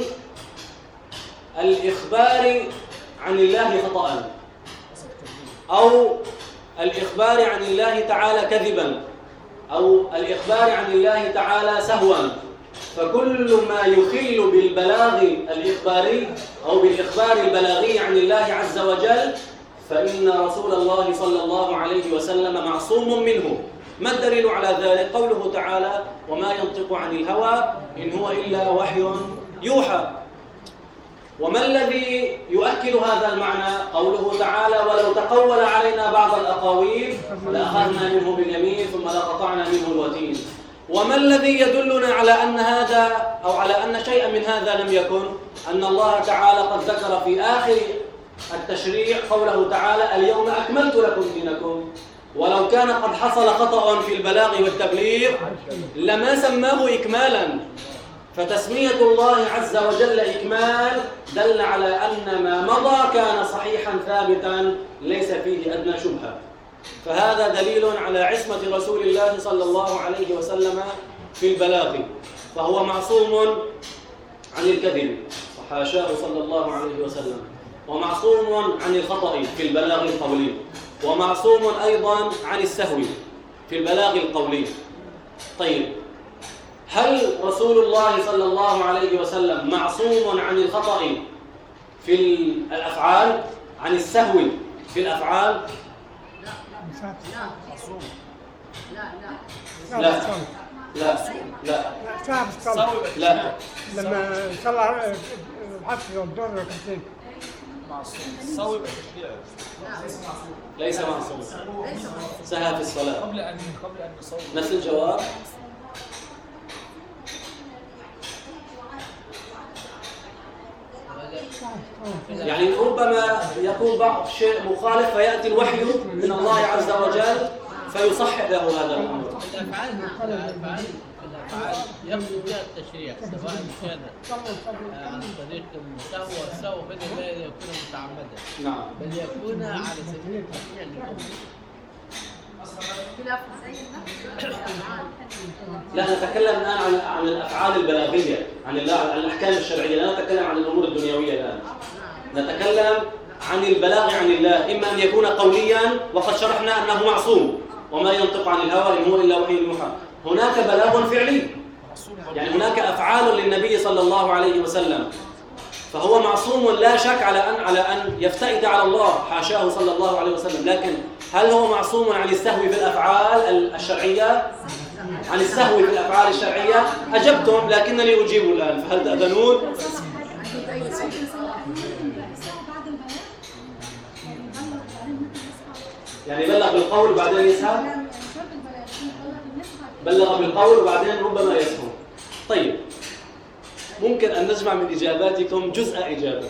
الإخبار عن الله خطأ أو الإخبار عن الله تعالى كذبا أو الإخبار عن الله تعالى سهوا. فكل ما يخل بالبلاغ الإخباري أو بالإخبار البلاغي عن الله عز وجل فإن رسول الله صلى الله عليه وسلم معصوم منه. ما الدليل على ذلك؟ قوله تعالى: وما ينطق عن الهوى إن هو إلا وحي يوحى. وما الذي يؤكد هذا المعنى؟ قوله تعالى: ولو تقول علينا بعض الأقاويل لأخذنا منه باليمين ثم لقطعنا منه الوتين. وما الذي يدلنا على أن هذا أو على أن شيئا من هذا لم يكن؟ أن الله تعالى قد ذكر في آخر التشريع قوله تعالى: اليوم أكملت لكم دينكم. ولو كان قد حصل خطأ في البلاغ والتبليغ لما سماه إكمالا، فتسمية الله عز وجل إكمال دل على أن ما مضى كان صحيحا ثابتا ليس فيه أدنى شبهة. فهذا دليل على عصمة رسول الله صلى الله عليه وسلم في البلاغ، فهو معصوم عن الكذب وحاشاه صلى الله عليه وسلم، ومعصوم عن الخطأ في البلاغ القولي، ومعصوم أيضا عن السهو في البلاغ القولي. طيب، هل رسول الله صلى الله عليه وسلم معصوم عن الخطأ في الأفعال، عن السهو في الأفعال؟ لا لا لا لا لا لا لما صلى الحفظ والدور ركعتين صوب التشريع ليس معصوم، سهى في الصلاة قبل أن قبل أن يصوب. نفس الجواب. يعني ربما يكون بعض شيء مخالف فيأتي الوحي من الله عز وجل فيصحح له هذا الأمر. الأفعال الأفعال الأفعال يقصد بها التشريع سواء كان عن طريق السهو والسهو بين لا يكون متعمدا، نعم، بل يكون على سبيل التشريع للأمر. لا، نتكلم الآن عن عن الأفعال البلاغية، عن عن الأحكام الشرعية، لا نتكلم عن الأمور الدنيوية الآن. نتكلم عن البلاغ عن الله، إما أن يكون قوليا وقد شرحنا أنه معصوم وما ينطق عن الهوى إن هو إلا وحي يوحى. هناك بلاغ فعلي، يعني هناك أفعال للنبي صلى الله عليه وسلم، فهو معصوم لا شك على أن على أن يفتئت على الله، حاشاه صلى الله عليه وسلم. لكن هل هو معصوم عن السهو في الأفعال الشرعية؟ عن السهو في الأفعال الشرعية أجبتم، لكنني أجيب الآن، فهل تأذنون؟ يعني بلغ بالقول وبعدين يسهو؟ بلغ بالقول وبعدين ربما يسهو. طيب، ممكن أن نجمع من إجاباتكم جزء إجابة.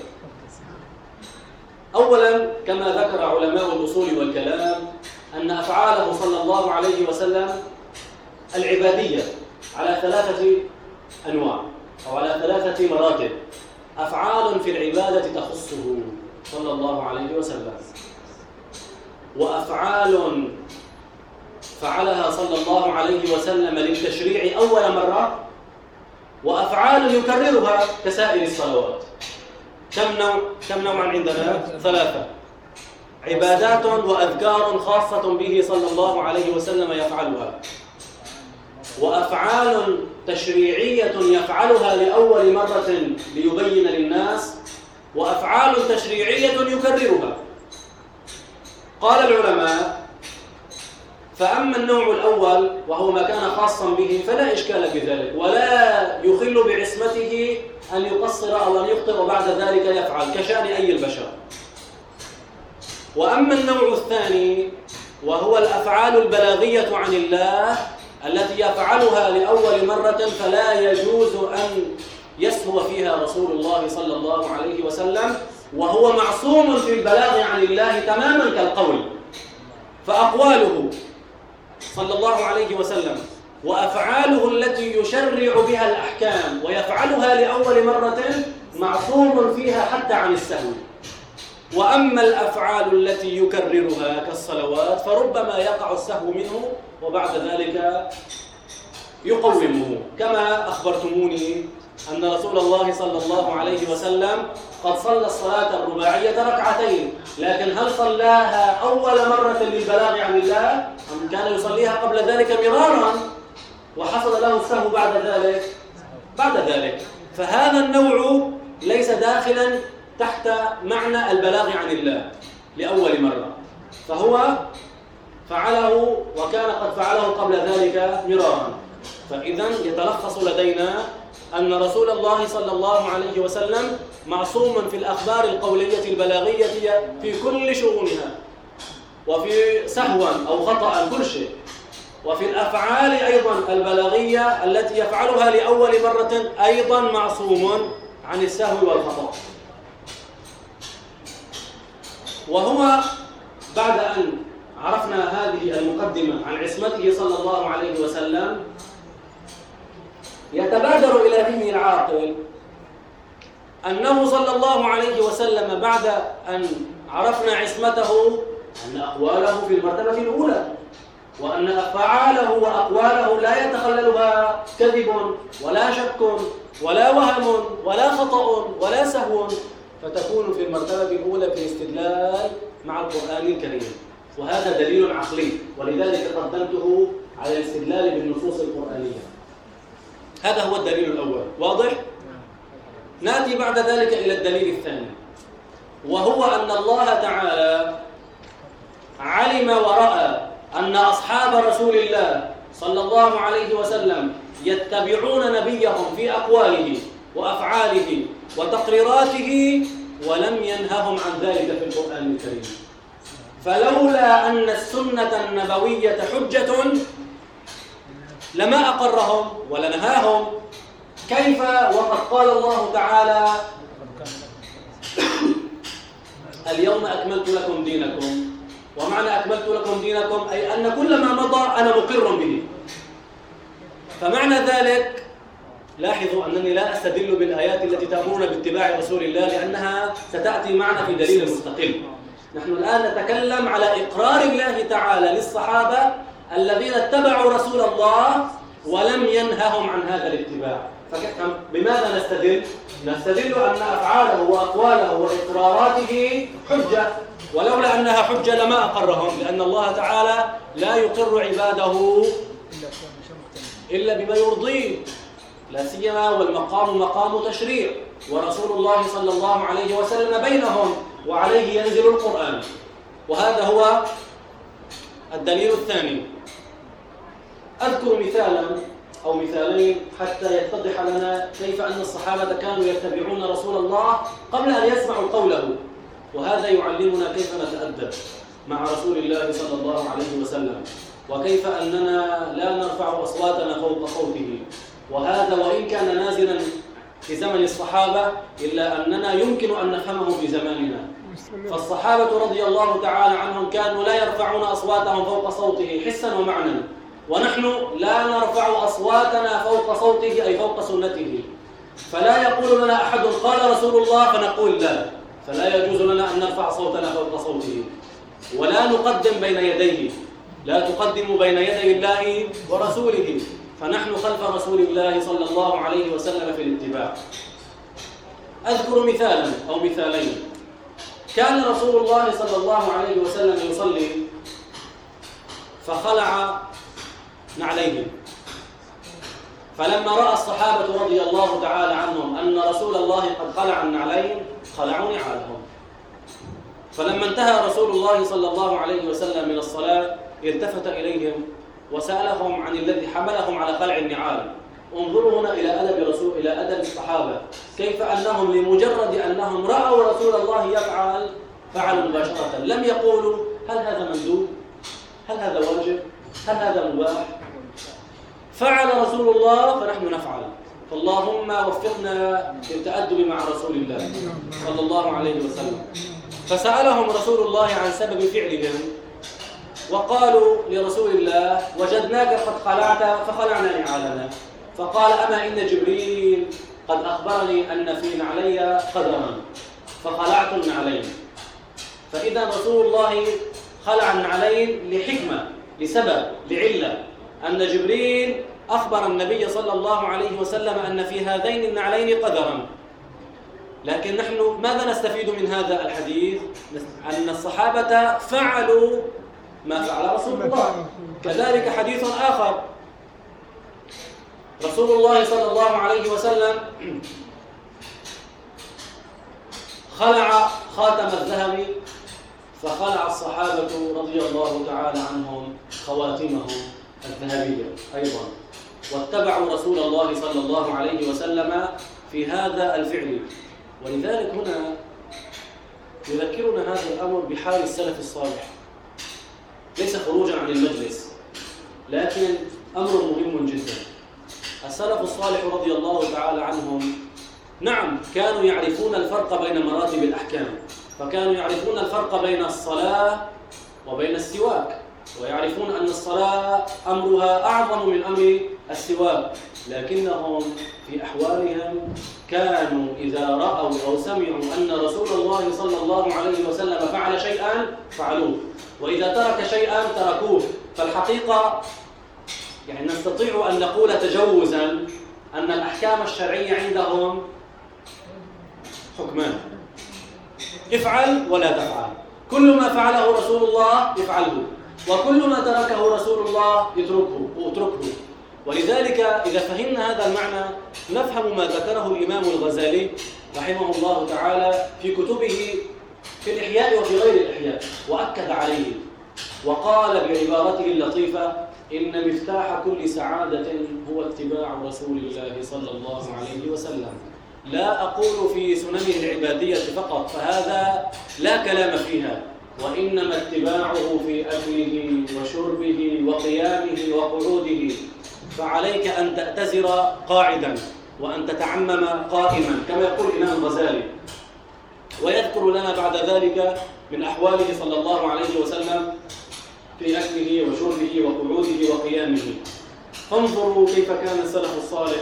أولا، كما ذكر علماء الأصول والكلام أن أفعاله صلى الله عليه وسلم العبادية على ثلاثة أنواع أو على ثلاثة مراتب. أفعال في العبادة تخصه صلى الله عليه وسلم، وأفعال فعلها صلى الله عليه وسلم للتشريع أول مرة، وأفعال يكررها كسائر الصلوات. كم نوع كم نوعا عندنا؟ ثلاثة: عبادات وأذكار خاصة به صلى الله عليه وسلم يفعلها، وأفعال تشريعية يفعلها لأول مرة ليبين للناس، وأفعال تشريعية يكررها. قال العلماء: فأما النوع الأول وهو ما كان خاصا به فلا إشكال بذلك، ولا يخل بعصمته أن يقصر أو أن يخطئ وبعد ذلك يفعل كشأن أي البشر. وأما النوع الثاني وهو الأفعال البلاغية عن الله التي يفعلها لأول مرة فلا يجوز أن يسهو فيها رسول الله صلى الله عليه وسلم، وهو معصوم في البلاغ عن الله تماما كالقول. فأقواله صلى الله عليه وسلم وأفعاله التي يشرع بها الأحكام ويفعلها لأول مرة معصوم فيها حتى عن السهو. وأما الأفعال التي يكررها كالصلوات فربما يقع السهو منه وبعد ذلك يقومه، كما أخبرتموني أن رسول الله صلى الله عليه وسلم قد صلى الصلاة الرباعية ركعتين، لكن هل صلاها أول مرة للبلاغ عن الله أم كان يصليها قبل ذلك مرارا وحصل له السهو بعد ذلك؟ بعد ذلك. فهذا النوع ليس داخلا تحت معنى البلاغ عن الله لأول مرة، فهو فعله وكان قد فعله قبل ذلك مرارا. فإذا يتلخص لدينا أن رسول الله صلى الله عليه وسلم معصوم في الأخبار القولية البلاغية في كل شؤونها، وفي سهوا أو خطأ كل شيء، وفي الأفعال أيضا البلاغية التي يفعلها لأول مرة أيضا معصوم عن السهو والخطأ. وهو بعد أن عرفنا هذه المقدمة عن عصمته صلى الله عليه وسلم يتبادر إلى ذهن العاقل أنه صلى الله عليه وسلم بعد أن عرفنا عصمته أن أقواله في المرتبة الأولى، وأن أفعاله وأقواله لا يتخللها كذب ولا شك ولا وهم ولا خطأ ولا سهو، فتكون في المرتبة الأولى في الاستدلال مع القرآن الكريم، وهذا دليل عقلي، ولذلك قدمته على الاستدلال بالنصوص القرآنية. هذا هو الدليل الأول، واضح؟ نأتي بعد ذلك إلى الدليل الثاني، وهو أن الله تعالى علم ورأى أن أصحاب رسول الله صلى الله عليه وسلم يتبعون نبيهم في أقواله وأفعاله وتقريراته ولم ينههم عن ذلك في القرآن الكريم. فلولا أن السنة النبوية حجة لما أقرهم ولا نهاهم. كيف وقد قال الله تعالى اليوم أكملت لكم دينكم، ومعنى أكملت لكم دينكم أي أن كل ما مضى أنا مقر به. فمعنى ذلك لاحظوا أنني لا أستدل بالآيات التي تأمرنا باتباع رسول الله لأنها ستأتي معنا في دليل مستقل. نحن الآن نتكلم على إقرار الله تعالى للصحابة الذين اتبعوا رسول الله ولم ينههم عن هذا الاتباع. فبماذا نستدل؟ نستدل أن أفعاله وأقواله وإقراراته حجة، ولولا أنها حجة لما أقرهم، لأن الله تعالى لا يقر عباده إلا بما يرضيه، لا سيما والمقام مقام تشريع، ورسول الله صلى الله عليه وسلم بينهم وعليه ينزل القرآن. وهذا هو الدليل الثاني. أذكر مثالا أو مثالين حتى يتضح لنا كيف أن الصحابة كانوا يتبعون رسول الله قبل أن يسمعوا قوله، وهذا يعلمنا كيف نتأدب مع رسول الله صلى الله عليه وسلم، وكيف أننا لا نرفع أصواتنا فوق صوته. وهذا وإن كان نازلا في زمن الصحابة إلا أننا يمكن أن نفهمه في زماننا. فالصحابة رضي الله تعالى عنهم كانوا لا يرفعون أصواتهم فوق صوته حسا ومعنى، ونحن لا نرفع أصواتنا فوق صوته أي فوق سنته. فلا يقول لنا أحد قال رسول الله فنقول لا، فلا يجوز لنا أن نرفع صوتنا فوق صوته ولا نقدم بين يديه. لا تقدموا بين يدي الله ورسوله، فنحن خلف رسول الله صلى الله عليه وسلم في الاتباع. أذكر مثالا أو مثالين. كان رسول الله صلى الله عليه وسلم يصلي فخلع نعليه، فلما رأى الصحابة رضي الله تعالى عنهم أن رسول الله قد خلع النعلين خلعوا نعالهم. فلما انتهى رسول الله صلى الله عليه وسلم من الصلاة التفت إليهم وسألهم عن الذي حملهم على خلع النعال. انظروا هنا إلى أدب رسول إلى أدب الصحابة، كيف أنهم لمجرد أنهم رأوا رسول الله يفعل فعلوا مباشرة، لم يقولوا هل هذا مندوب؟ هل هذا واجب؟ هل هذا مباح؟ فعل رسول الله فنحن نفعل. فاللهم وفقنا للتأدب مع رسول الله صلى الله عليه وسلم. فسألهم رسول الله عن سبب فعلهم، وقالوا لرسول الله وجدناك قد خلعت فخلعنا نعالنا. فقال أما إن جبريل قد أخبرني أن في نعلي قدرا فخلعت النعلين. فإذا رسول الله خلع النعلين لحكمة، لسبب، لعلة، أن جبريل أخبر النبي صلى الله عليه وسلم أن في هذين النعلين قدرا. لكن نحن ماذا نستفيد من هذا الحديث؟ أن الصحابة فعلوا ما فعل رسول الله. كذلك حديث آخر، رسول الله صلى الله عليه وسلم خلع خاتم الذهب، فخلع الصحابة رضي الله تعالى عنهم خواتمهم الذهبية أيضا، واتبعوا رسول الله صلى الله عليه وسلم في هذا الفعل. ولذلك هنا يذكرنا هذا الأمر بحال السلف الصالح، ليس خروجا عن المجلس، لكن أمر مهم جدا. السلف الصالح رضي الله تعالى عنهم نعم كانوا يعرفون الفرق بين مراتب الأحكام، فكانوا يعرفون الفرق بين الصلاة وبين السواك، ويعرفون أن الصلاة أمرها أعظم من أمر السواك، لكنهم في أحوالهم كانوا إذا رأوا أو سمعوا أن رسول الله صلى الله عليه وسلم فعل شيئا فعلوه، وإذا ترك شيئا تركوه. فالحقيقة يعني نستطيع أن نقول تجوزا أن الأحكام الشرعية عندهم حكمان، افعل ولا تفعل، كل ما فعله رسول الله افعله، وكل ما تركه رسول الله اتركه واتركه. ولذلك إذا فهمنا هذا المعنى نفهم ما ذكره الإمام الغزالي رحمه الله تعالى في كتبه في الإحياء وفي غير الإحياء، وأكد عليه وقال بعبارته اللطيفة: إن مفتاح كل سعادة هو اتباع رسول الله صلى الله عليه وسلم. لا أقول في سننه العبادية فقط، فهذا لا كلام فيها، وإنما اتباعه في أكله وشربه وقيامه وقعوده. فعليك أن تأتزر قاعدا وأن تتعمم قائما كما يقول الإمام الغزالي. ويذكر لنا بعد ذلك من أحواله صلى الله عليه وسلم في أكله وشربه وقعوده وقيامه. فانظروا كيف كان السلف الصالح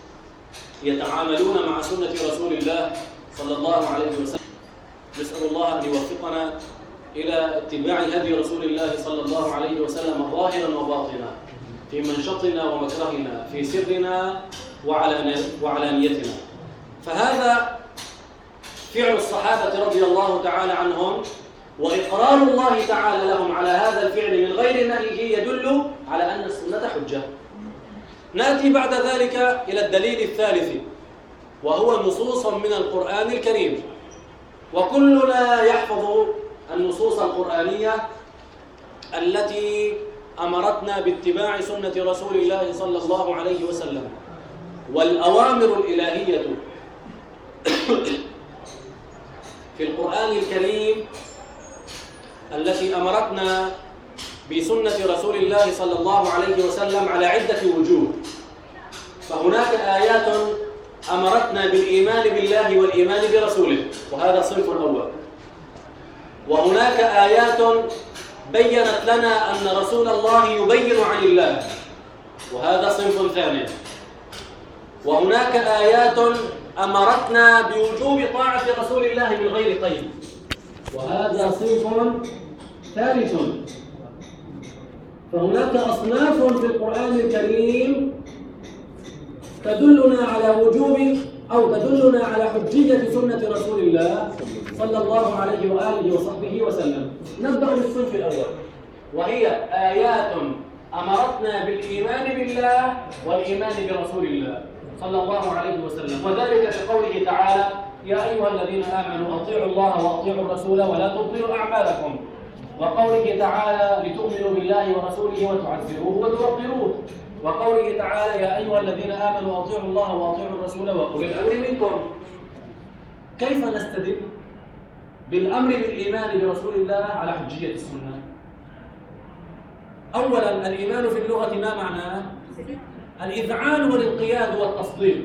يتعاملون مع سنة رسول الله صلى الله عليه وسلم. نسأل الله أن يوفقنا إلى اتباع هدي رسول الله صلى الله عليه وسلم ظاهرا وباطنا، في منشطنا ومكرهنا، في سرنا وعلانيتنا. فهذا فعل الصحابة رضي الله تعالى عنهم، وإقرار الله تعالى لهم على هذا الفعل من غير نهيه يدل على أن السنة حجة. نأتي بعد ذلك إلى الدليل الثالث، وهو نصوص من القرآن الكريم. وكلنا يحفظ النصوص القرآنية التي أمرتنا باتباع سنة رسول الله صلى الله عليه وسلم، والأوامر الإلهية في القرآن الكريم التي أمرتنا بسنة رسول الله صلى الله عليه وسلم على عدة وجوه. فهناك آيات أمرتنا بالإيمان بالله والإيمان برسوله، وهذا الصنف الأول. وهناك آيات بيّنت لنا أن رسول الله يبين عن الله، وهذا صنف ثاني. وهناك آيات أمرتنا بوجوب طاعة رسول الله من غير قيد، وهذا صنف ثالث. فهناك أصناف في القرآن الكريم تدلنا على وجوب أو تدلنا على حجية سنة رسول الله صلى الله عليه وآله وصحبه وسلم. نبدأ بالصنف الأول، وهي آيات أمرتنا بالإيمان بالله والإيمان برسول الله صلى الله عليه وسلم، وذلك في قوله تعالى: يا أيها الذين آمنوا أطيعوا الله وأطيعوا الرسول ولا تبطلوا أعمالكم. وقوله تعالى: لتؤمنوا بالله ورسوله وتعزروه وتوقروه. وقوله تعالى: يا أيها الذين آمنوا أطيعوا الله وأطيعوا الرسول وأولي الأمر منكم. كيف نستدل بالأمر بالإيمان برسول الله على حجية السنة؟ أولا، الإيمان في اللغة ما معناه؟ الإذعان والانقياد والتصديق.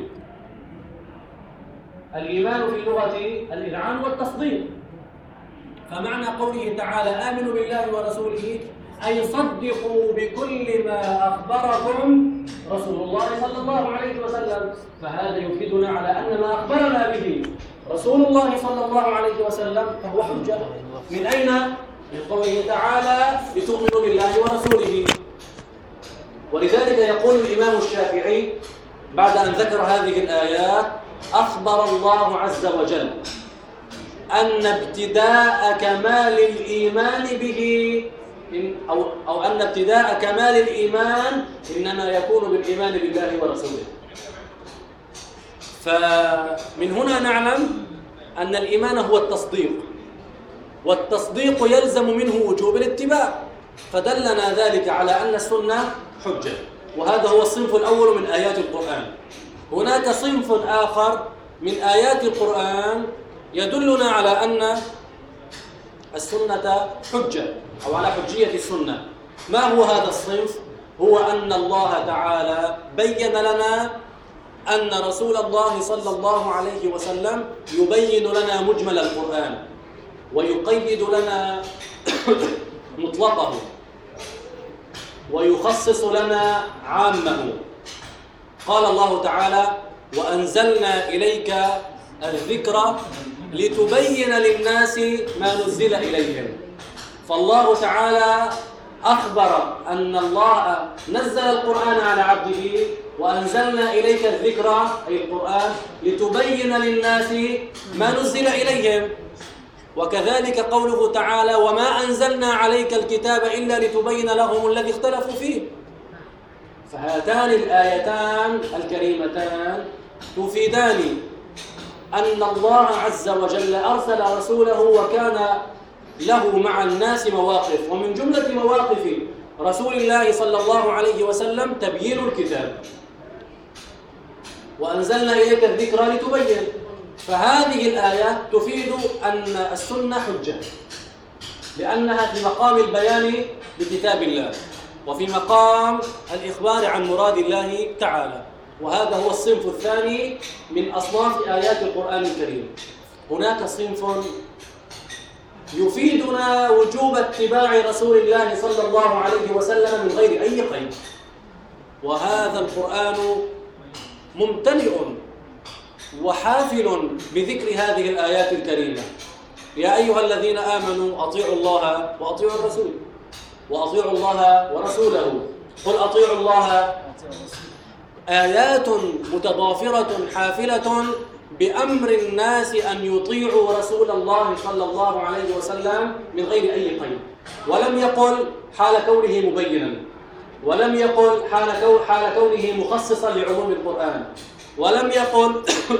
الإيمان في اللغة الإذعان والتصديق. فمعنى قوله تعالى: آمنوا بالله ورسوله أي صدقوا بكل ما أخبركم رسول الله صلى الله عليه وسلم. فهذا يفيدنا على أن ما أخبرنا به رسول الله صلى الله عليه وسلم فهو حجة. من أين؟ من قوله تعالى لتؤمنوا بالله ورسوله. ولذلك يقول الإمام الشافعي بعد أن ذكر هذه الآيات: أخبر الله عز وجل أن ابتداء كمال الإيمان به أو, أو أن ابتداء كمال الإيمان إنما يكون بالإيمان بالله ورسوله. فمن هنا نعلم أن الإيمان هو التصديق، والتصديق يلزم منه وجوب الاتباع، فدلنا ذلك على أن السنة حجة. وهذا هو الصنف الأول من آيات القرآن. هناك صنف آخر من آيات القرآن يدلنا على أن السنة حجة أو على حجية السنة. ما هو هذا الصنف؟ هو أن الله تعالى بين لنا أن رسول الله صلى الله عليه وسلم يبين لنا مجمل القرآن ويقيد لنا مطلقه ويخصص لنا عامه. قال الله تعالى: وأنزلنا إليك الذكر لتبين للناس ما نزل إليهم. فالله تعالى أخبر أن الله نزل القرآن على عبده، وأنزلنا إليك الذكر أي القرآن لتبين للناس ما نزل إليهم. وكذلك قوله تعالى: وما أنزلنا عليك الكتاب إلا لتبين لهم الذي اختلفوا فيه. فهاتان الآيتان الكريمتان تفيدان أن الله عز وجل أرسل رسوله وكان له مع الناس مواقف، ومن جملة مواقف رسول الله صلى الله عليه وسلم تبيين الكتاب. وأنزلنا إليك الذكر لتبين. فهذه الآية تفيد أن السنة حجة، لأنها في مقام البيان بكتاب الله وفي مقام الإخبار عن مراد الله تعالى. وهذا هو الصنف الثاني من أصناف آيات القرآن الكريم. هناك صنف يفيدنا وجوب اتباع رسول الله صلى الله عليه وسلم من غير أي قيد، وهذا القرآن ممتلئ وحافل بذكر هذه الآيات الكريمة. يا أيها الذين آمنوا أطيعوا الله وأطيعوا الرسول وأطيعوا الله ورسوله. قل أطيعوا الله. آيات متضافرة حافلة بأمر الناس أن يطيعوا رسول الله صلى الله عليه وسلم من غير أي قيد. ولم يقل حال كونه مبينا، ولم يقل حال كونه مخصصا لعموم القرآن، ولم يقل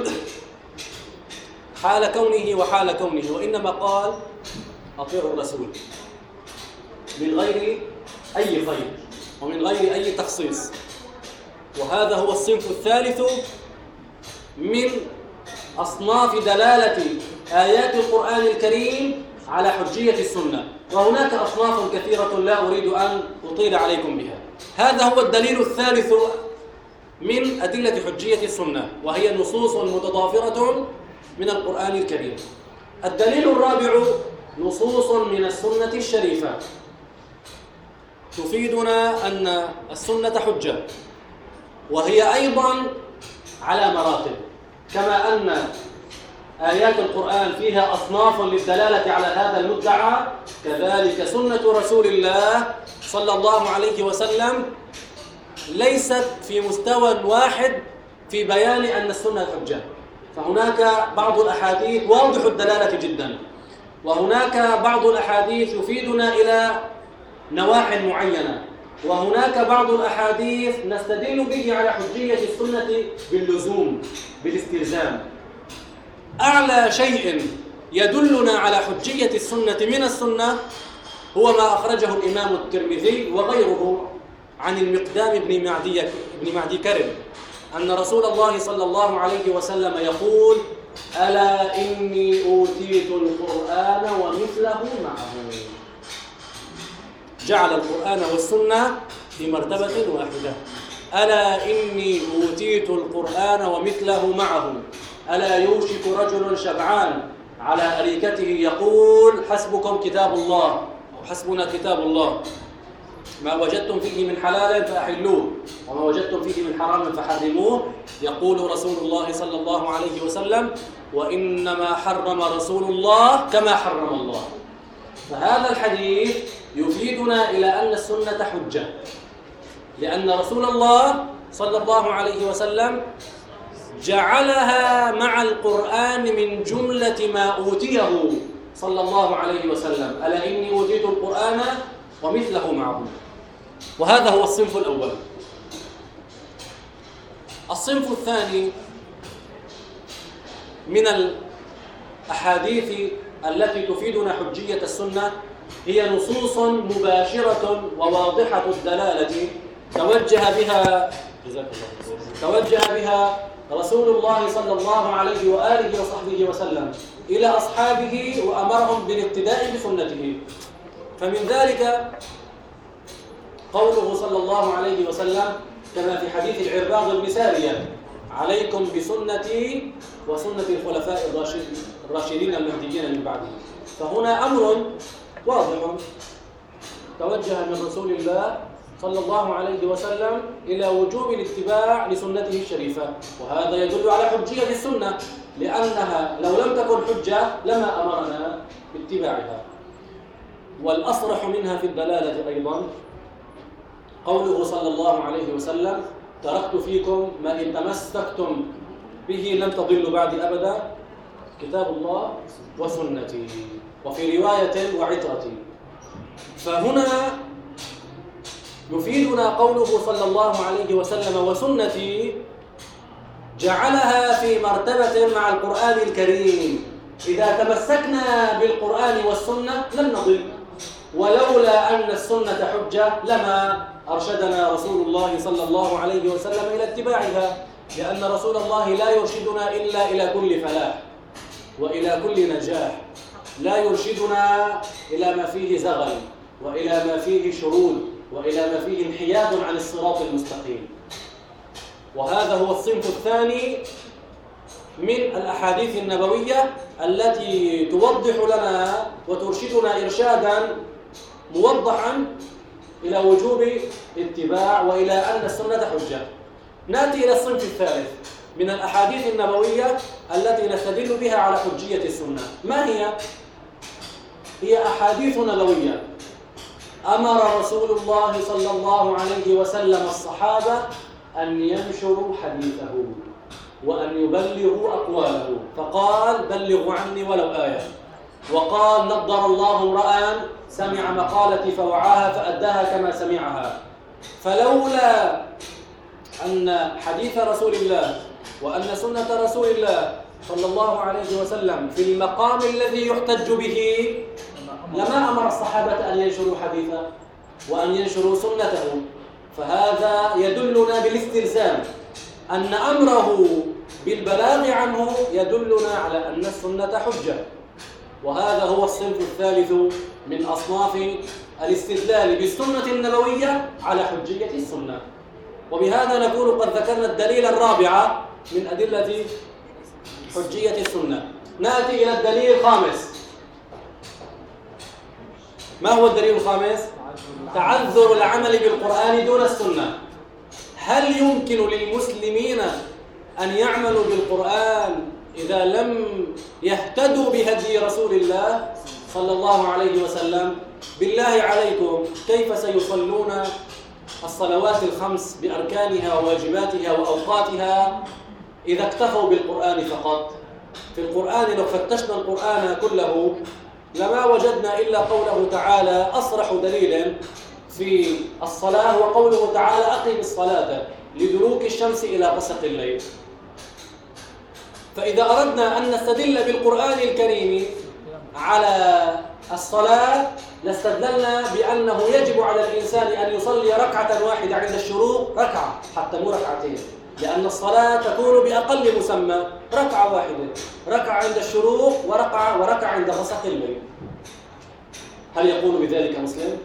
حال كونه وحال كونه، وإنما قال أطيعوا الرسول من غير أي قيد ومن غير أي تخصيص. وهذا هو الصنف الثالث من أصناف دلالة آيات القرآن الكريم على حجية السنة. وهناك أصناف كثيرة لا أريد أن أطيل عليكم بها. هذا هو الدليل الثالث من أدلة حجية السنة، وهي نصوص متضافرة من القرآن الكريم. الدليل الرابع نصوص من السنة الشريفة تفيدنا أن السنة حجة، وهي أيضا على مراتب. كما أن آيات القرآن فيها أصناف للدلالة على هذا المدعى، كذلك سنة رسول الله صلى الله عليه وسلم ليست في مستوى واحد في بيان أن السنة حجة. فهناك بعض الأحاديث واضح الدلالة جدا، وهناك بعض الأحاديث يفيدنا إلى نواح معينة، وهناك بعض الأحاديث نستدل به على حجية السنة باللزوم بالاستلزام. أعلى شيء يدلنا على حجية السنة من السنة هو ما أخرجه الإمام الترمذي وغيره عن المقدام بن معدي بن معدي كرب أن رسول الله صلى الله عليه وسلم يقول: ألا إني أوتيت القرآن ومثله معه. جعل القرآن والسنة في مرتبة واحدة. ألا إني أوتيت القرآن ومثله معه. ألا يوشك رجل شبعان على أريكته يقول: حسبكم كتاب الله أو حسبنا كتاب الله. ما وجدتم فيه من حلال فأحلوه وما وجدتم فيه من حرام فحرموه. يقول رسول الله صلى الله عليه وسلم: وإنما حرم رسول الله كما حرم الله. فهذا الحديث يفيدنا إلى أن السنة حجة، لأن رسول الله صلى الله عليه وسلم جعلها مع القرآن من جملة ما أوتيه صلى الله عليه وسلم: ألا إني أوتيت القرآن ومثله معه. وهذا هو الصنف الأول. الصنف الثاني من الأحاديث التي تفيدنا حجية السنة هي نصوص مباشرة وواضحة الدلالة توجه بها توجه بها رسول الله صلى الله عليه وآله وصحبه وسلم إلى أصحابه وأمرهم بالاقتداء بسنته. فمن ذلك قوله صلى الله عليه وسلم كما في حديث العرباض بن سارية: عليكم بسنتي وسنة الخلفاء الراشدين المهديين من بعده. فهنا أمر واضح توجه من رسول الله صلى الله عليه وسلم إلى وجوب الاتباع لسنته الشريفة، وهذا يدل على حجية السنة، لأنها لو لم تكن حجة لما أمرنا باتباعها. والأصرح منها في الدلالة أيضا قوله صلى الله عليه وسلم: تركت فيكم ما إن تمسكتم به لن تضلوا بعد أبدا، كتاب الله وسنتي، وفي رواية وعترتي. فهنا يفيدنا قوله صلى الله عليه وسلم وسنتي، جعلها في مرتبة مع القرآن الكريم. إذا تمسكنا بالقرآن والسنة لن نضل، ولولا أن السنة حجة لما أرشدنا رسول الله صلى الله عليه وسلم إلى اتباعها، لأن رسول الله لا يرشدنا إلا إلى كل فلاح وإلى كل نجاح، لا يرشدنا إلى ما فيه زغل وإلى ما فيه شرود وإلى ما فيه انحياد عن الصراط المستقيم. وهذا هو الصنف الثاني من الأحاديث النبوية التي توضح لنا وترشدنا إرشادا موضحا إلى وجوب اتباع وإلى أن السنة حجة. نأتي إلى الصنف الثالث من الأحاديث النبوية التي نستدل بها على حجية السنة. ما هي؟ هي أحاديث نبوية أمر رسول الله صلى الله عليه وسلم الصحابة أن ينشروا حديثه وأن يبلغوا أقواله، فقال: بلغوا عني ولو آية. وقال: نضر الله امرأ سمع مقالتي فوعاها فأداها كما سمعها. فلولا أن حديث رسول الله وأن سنة رسول الله صلى الله عليه وسلم في المقام الذي يحتج به لما أمر الصحابة أن ينشروا حديثه وأن ينشروا سنته. فهذا يدلنا بالاستلزام أن أمره بالبلاغ عنه يدلنا على أن السنة حجة. وهذا هو الصنف الثالث من أصناف الاستدلال بالسنة النبوية على حجية السنة. وبهذا نكون قد ذكرنا الدليل الرابع من أدلة حجية السنة. نأتي إلى الدليل الخامس. ما هو الدليل الخامس؟ تعذر العمل بالقرآن دون السنة. هل يمكن للمسلمين أن يعملوا بالقرآن إذا لم يهتدوا بهدي رسول الله صلى الله عليه وسلم؟ بالله عليكم كيف سيصلون الصلوات الخمس بأركانها وواجباتها وأوقاتها إذا اكتفوا بالقرآن فقط؟ في القرآن لو فتشنا القرآن كله لما وجدنا إلا قوله تعالى أصرح دليل في الصلاة، وقوله تعالى أقم الصلاة لدلوك الشمس إلى غسق الليل. فإذا أردنا أن نستدل بالقرآن الكريم على الصلاة لاستدلنا بأنه يجب على الإنسان أن يصلي ركعة واحدة عند الشروق، ركعة حتى مو ركعتين، لأن الصلاة تكون بأقل مسمى ركعة واحدة، ركعة عند الشروق وركعة وركعة عند غسق الليل. هل يقول بذلك مسلم؟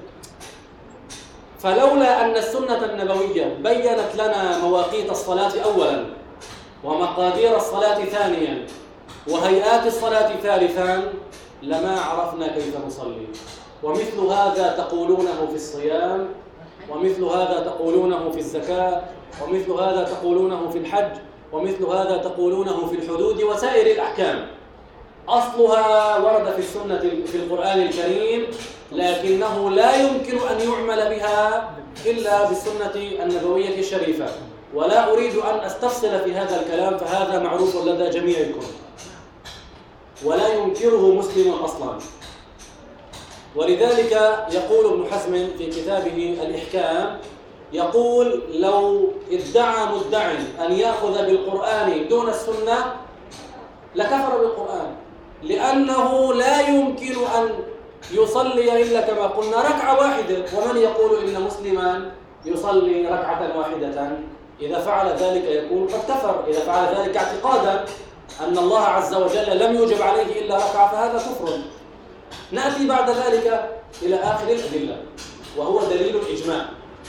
فلولا أن السنة النبوية بيّنت لنا مواقيت الصلاة أولاً ومقادير الصلاة ثانياً وهيئات الصلاة ثالثاً لما عرفنا كيف نصلي. ومثل هذا تقولونه في الصيام ومثل هذا تقولونه في الزكاة، ومثل هذا تقولونه في الحج، ومثل هذا تقولونه في الحدود وسائر الأحكام. أصلها ورد في السنة في القرآن الكريم، لكنه لا يمكن أن يعمل بها إلا بالسنة النبوية الشريفة. ولا أريد أن أستفصل في هذا الكلام، فهذا معروف لدى جميعكم ولا ينكره مسلم أصلا. ولذلك يقول ابن حزم في كتابه الإحكام، يقول: لو ادعى مدع أن يأخذ بالقرآن دون السنة لكفر بالقرآن، لأنه لا يمكن أن يصلي إلا كما قلنا ركعة واحدة. ومن يقول إن مسلما يصلي ركعة واحدة؟ إذا فعل ذلك يكون قد كفر. إذا فعل ذلك اعتقادا أن الله عز وجل لم يوجب عليه إلا ركعة فهذا كفر. نأتي بعد ذلك إلى آخر الأدلة، وهو دليل الإجماع.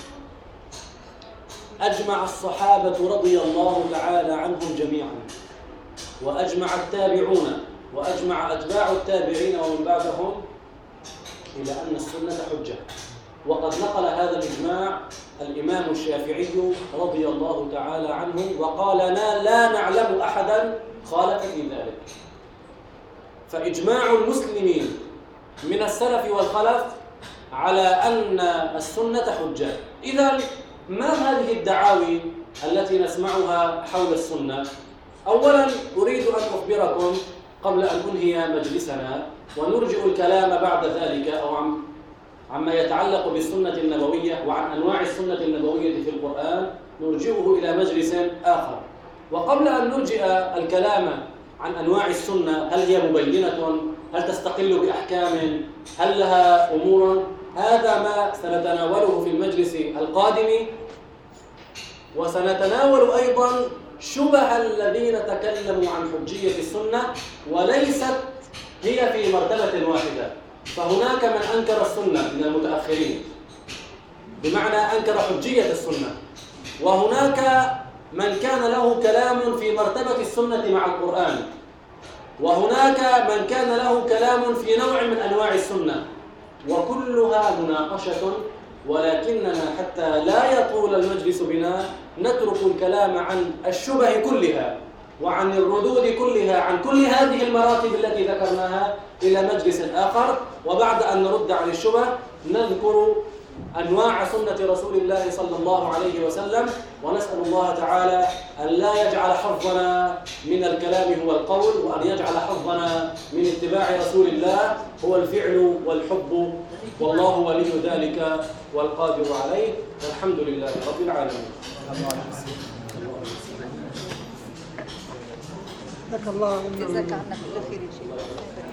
أجمع الصحابة رضي الله تعالى عنهم جميعا، وأجمع التابعون، وأجمع أتباع التابعين ومن بعدهم إلى أن السنة حجة. وقد نقل هذا الإجماع الإمام الشافعي رضي الله تعالى عنه، وقال: لا, لا نعلم أحدا خالف في ذلك. فإجماع المسلمين من السلف والخلف على أن السنة حجة. إذن ما هذه الدعاوي التي نسمعها حول السنة؟ أولا أريد أن أخبركم قبل أن أنهي مجلسنا ونرجع الكلام بعد ذلك أو عم عما يتعلق بالسنة النبوية وعن أنواع السنة النبوية في القرآن نرجعه إلى مجلس آخر. وقبل أن نرجع الكلام عن أنواع السنة، هل هي مبينة؟ هل تستقل بأحكام؟ هل لها أمور؟ هذا ما سنتناوله في المجلس القادم. وسنتناول أيضا شبه الذين تكلموا عن حجية السنة، وليست هي في مرتبة واحدة. فهناك من أنكر السنة من المتأخرين، بمعنى أنكر حجية السنة، وهناك من كان له كلام في مرتبة السنة مع القرآن، وهناك من كان له كلام في نوع من أنواع السنة، وكلها مناقشة. ولكننا حتى لا يطول المجلس بنا نترك الكلام عن الشبه كلها وعن الردود كلها عن كل هذه المراتب التي ذكرناها إلى مجلس آخر. وبعد أن نرد عن الشبه نذكر أنواع سنة رسول الله صلى الله عليه وسلم، ونسأل الله تعالى أن لا يجعل حظنا من الكلام هو القول، وأن يجعل حظنا من اتباع رسول الله هو الفعل والحب، والله ولي ذلك والقادر عليه، والحمد لله رب العالمين. جزاك الله جزاك عنا كل خير يا شيخ.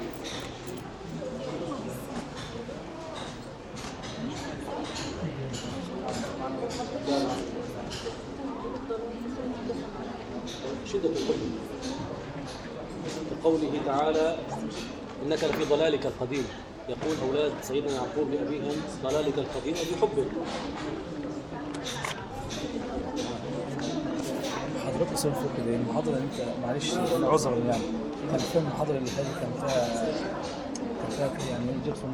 شدة الحب بقوله تعالى: إنك لفي ضلالك القديم. يقول أولاد سيدنا يعقوب لأبيهم: ضلالك القديم في حبك. حضرتك أستاذ فوق كده المحاضرة أنت معلش عذرا يعني كان فيها المحاضرة اللي فاتت كان فيها كان فيها يعني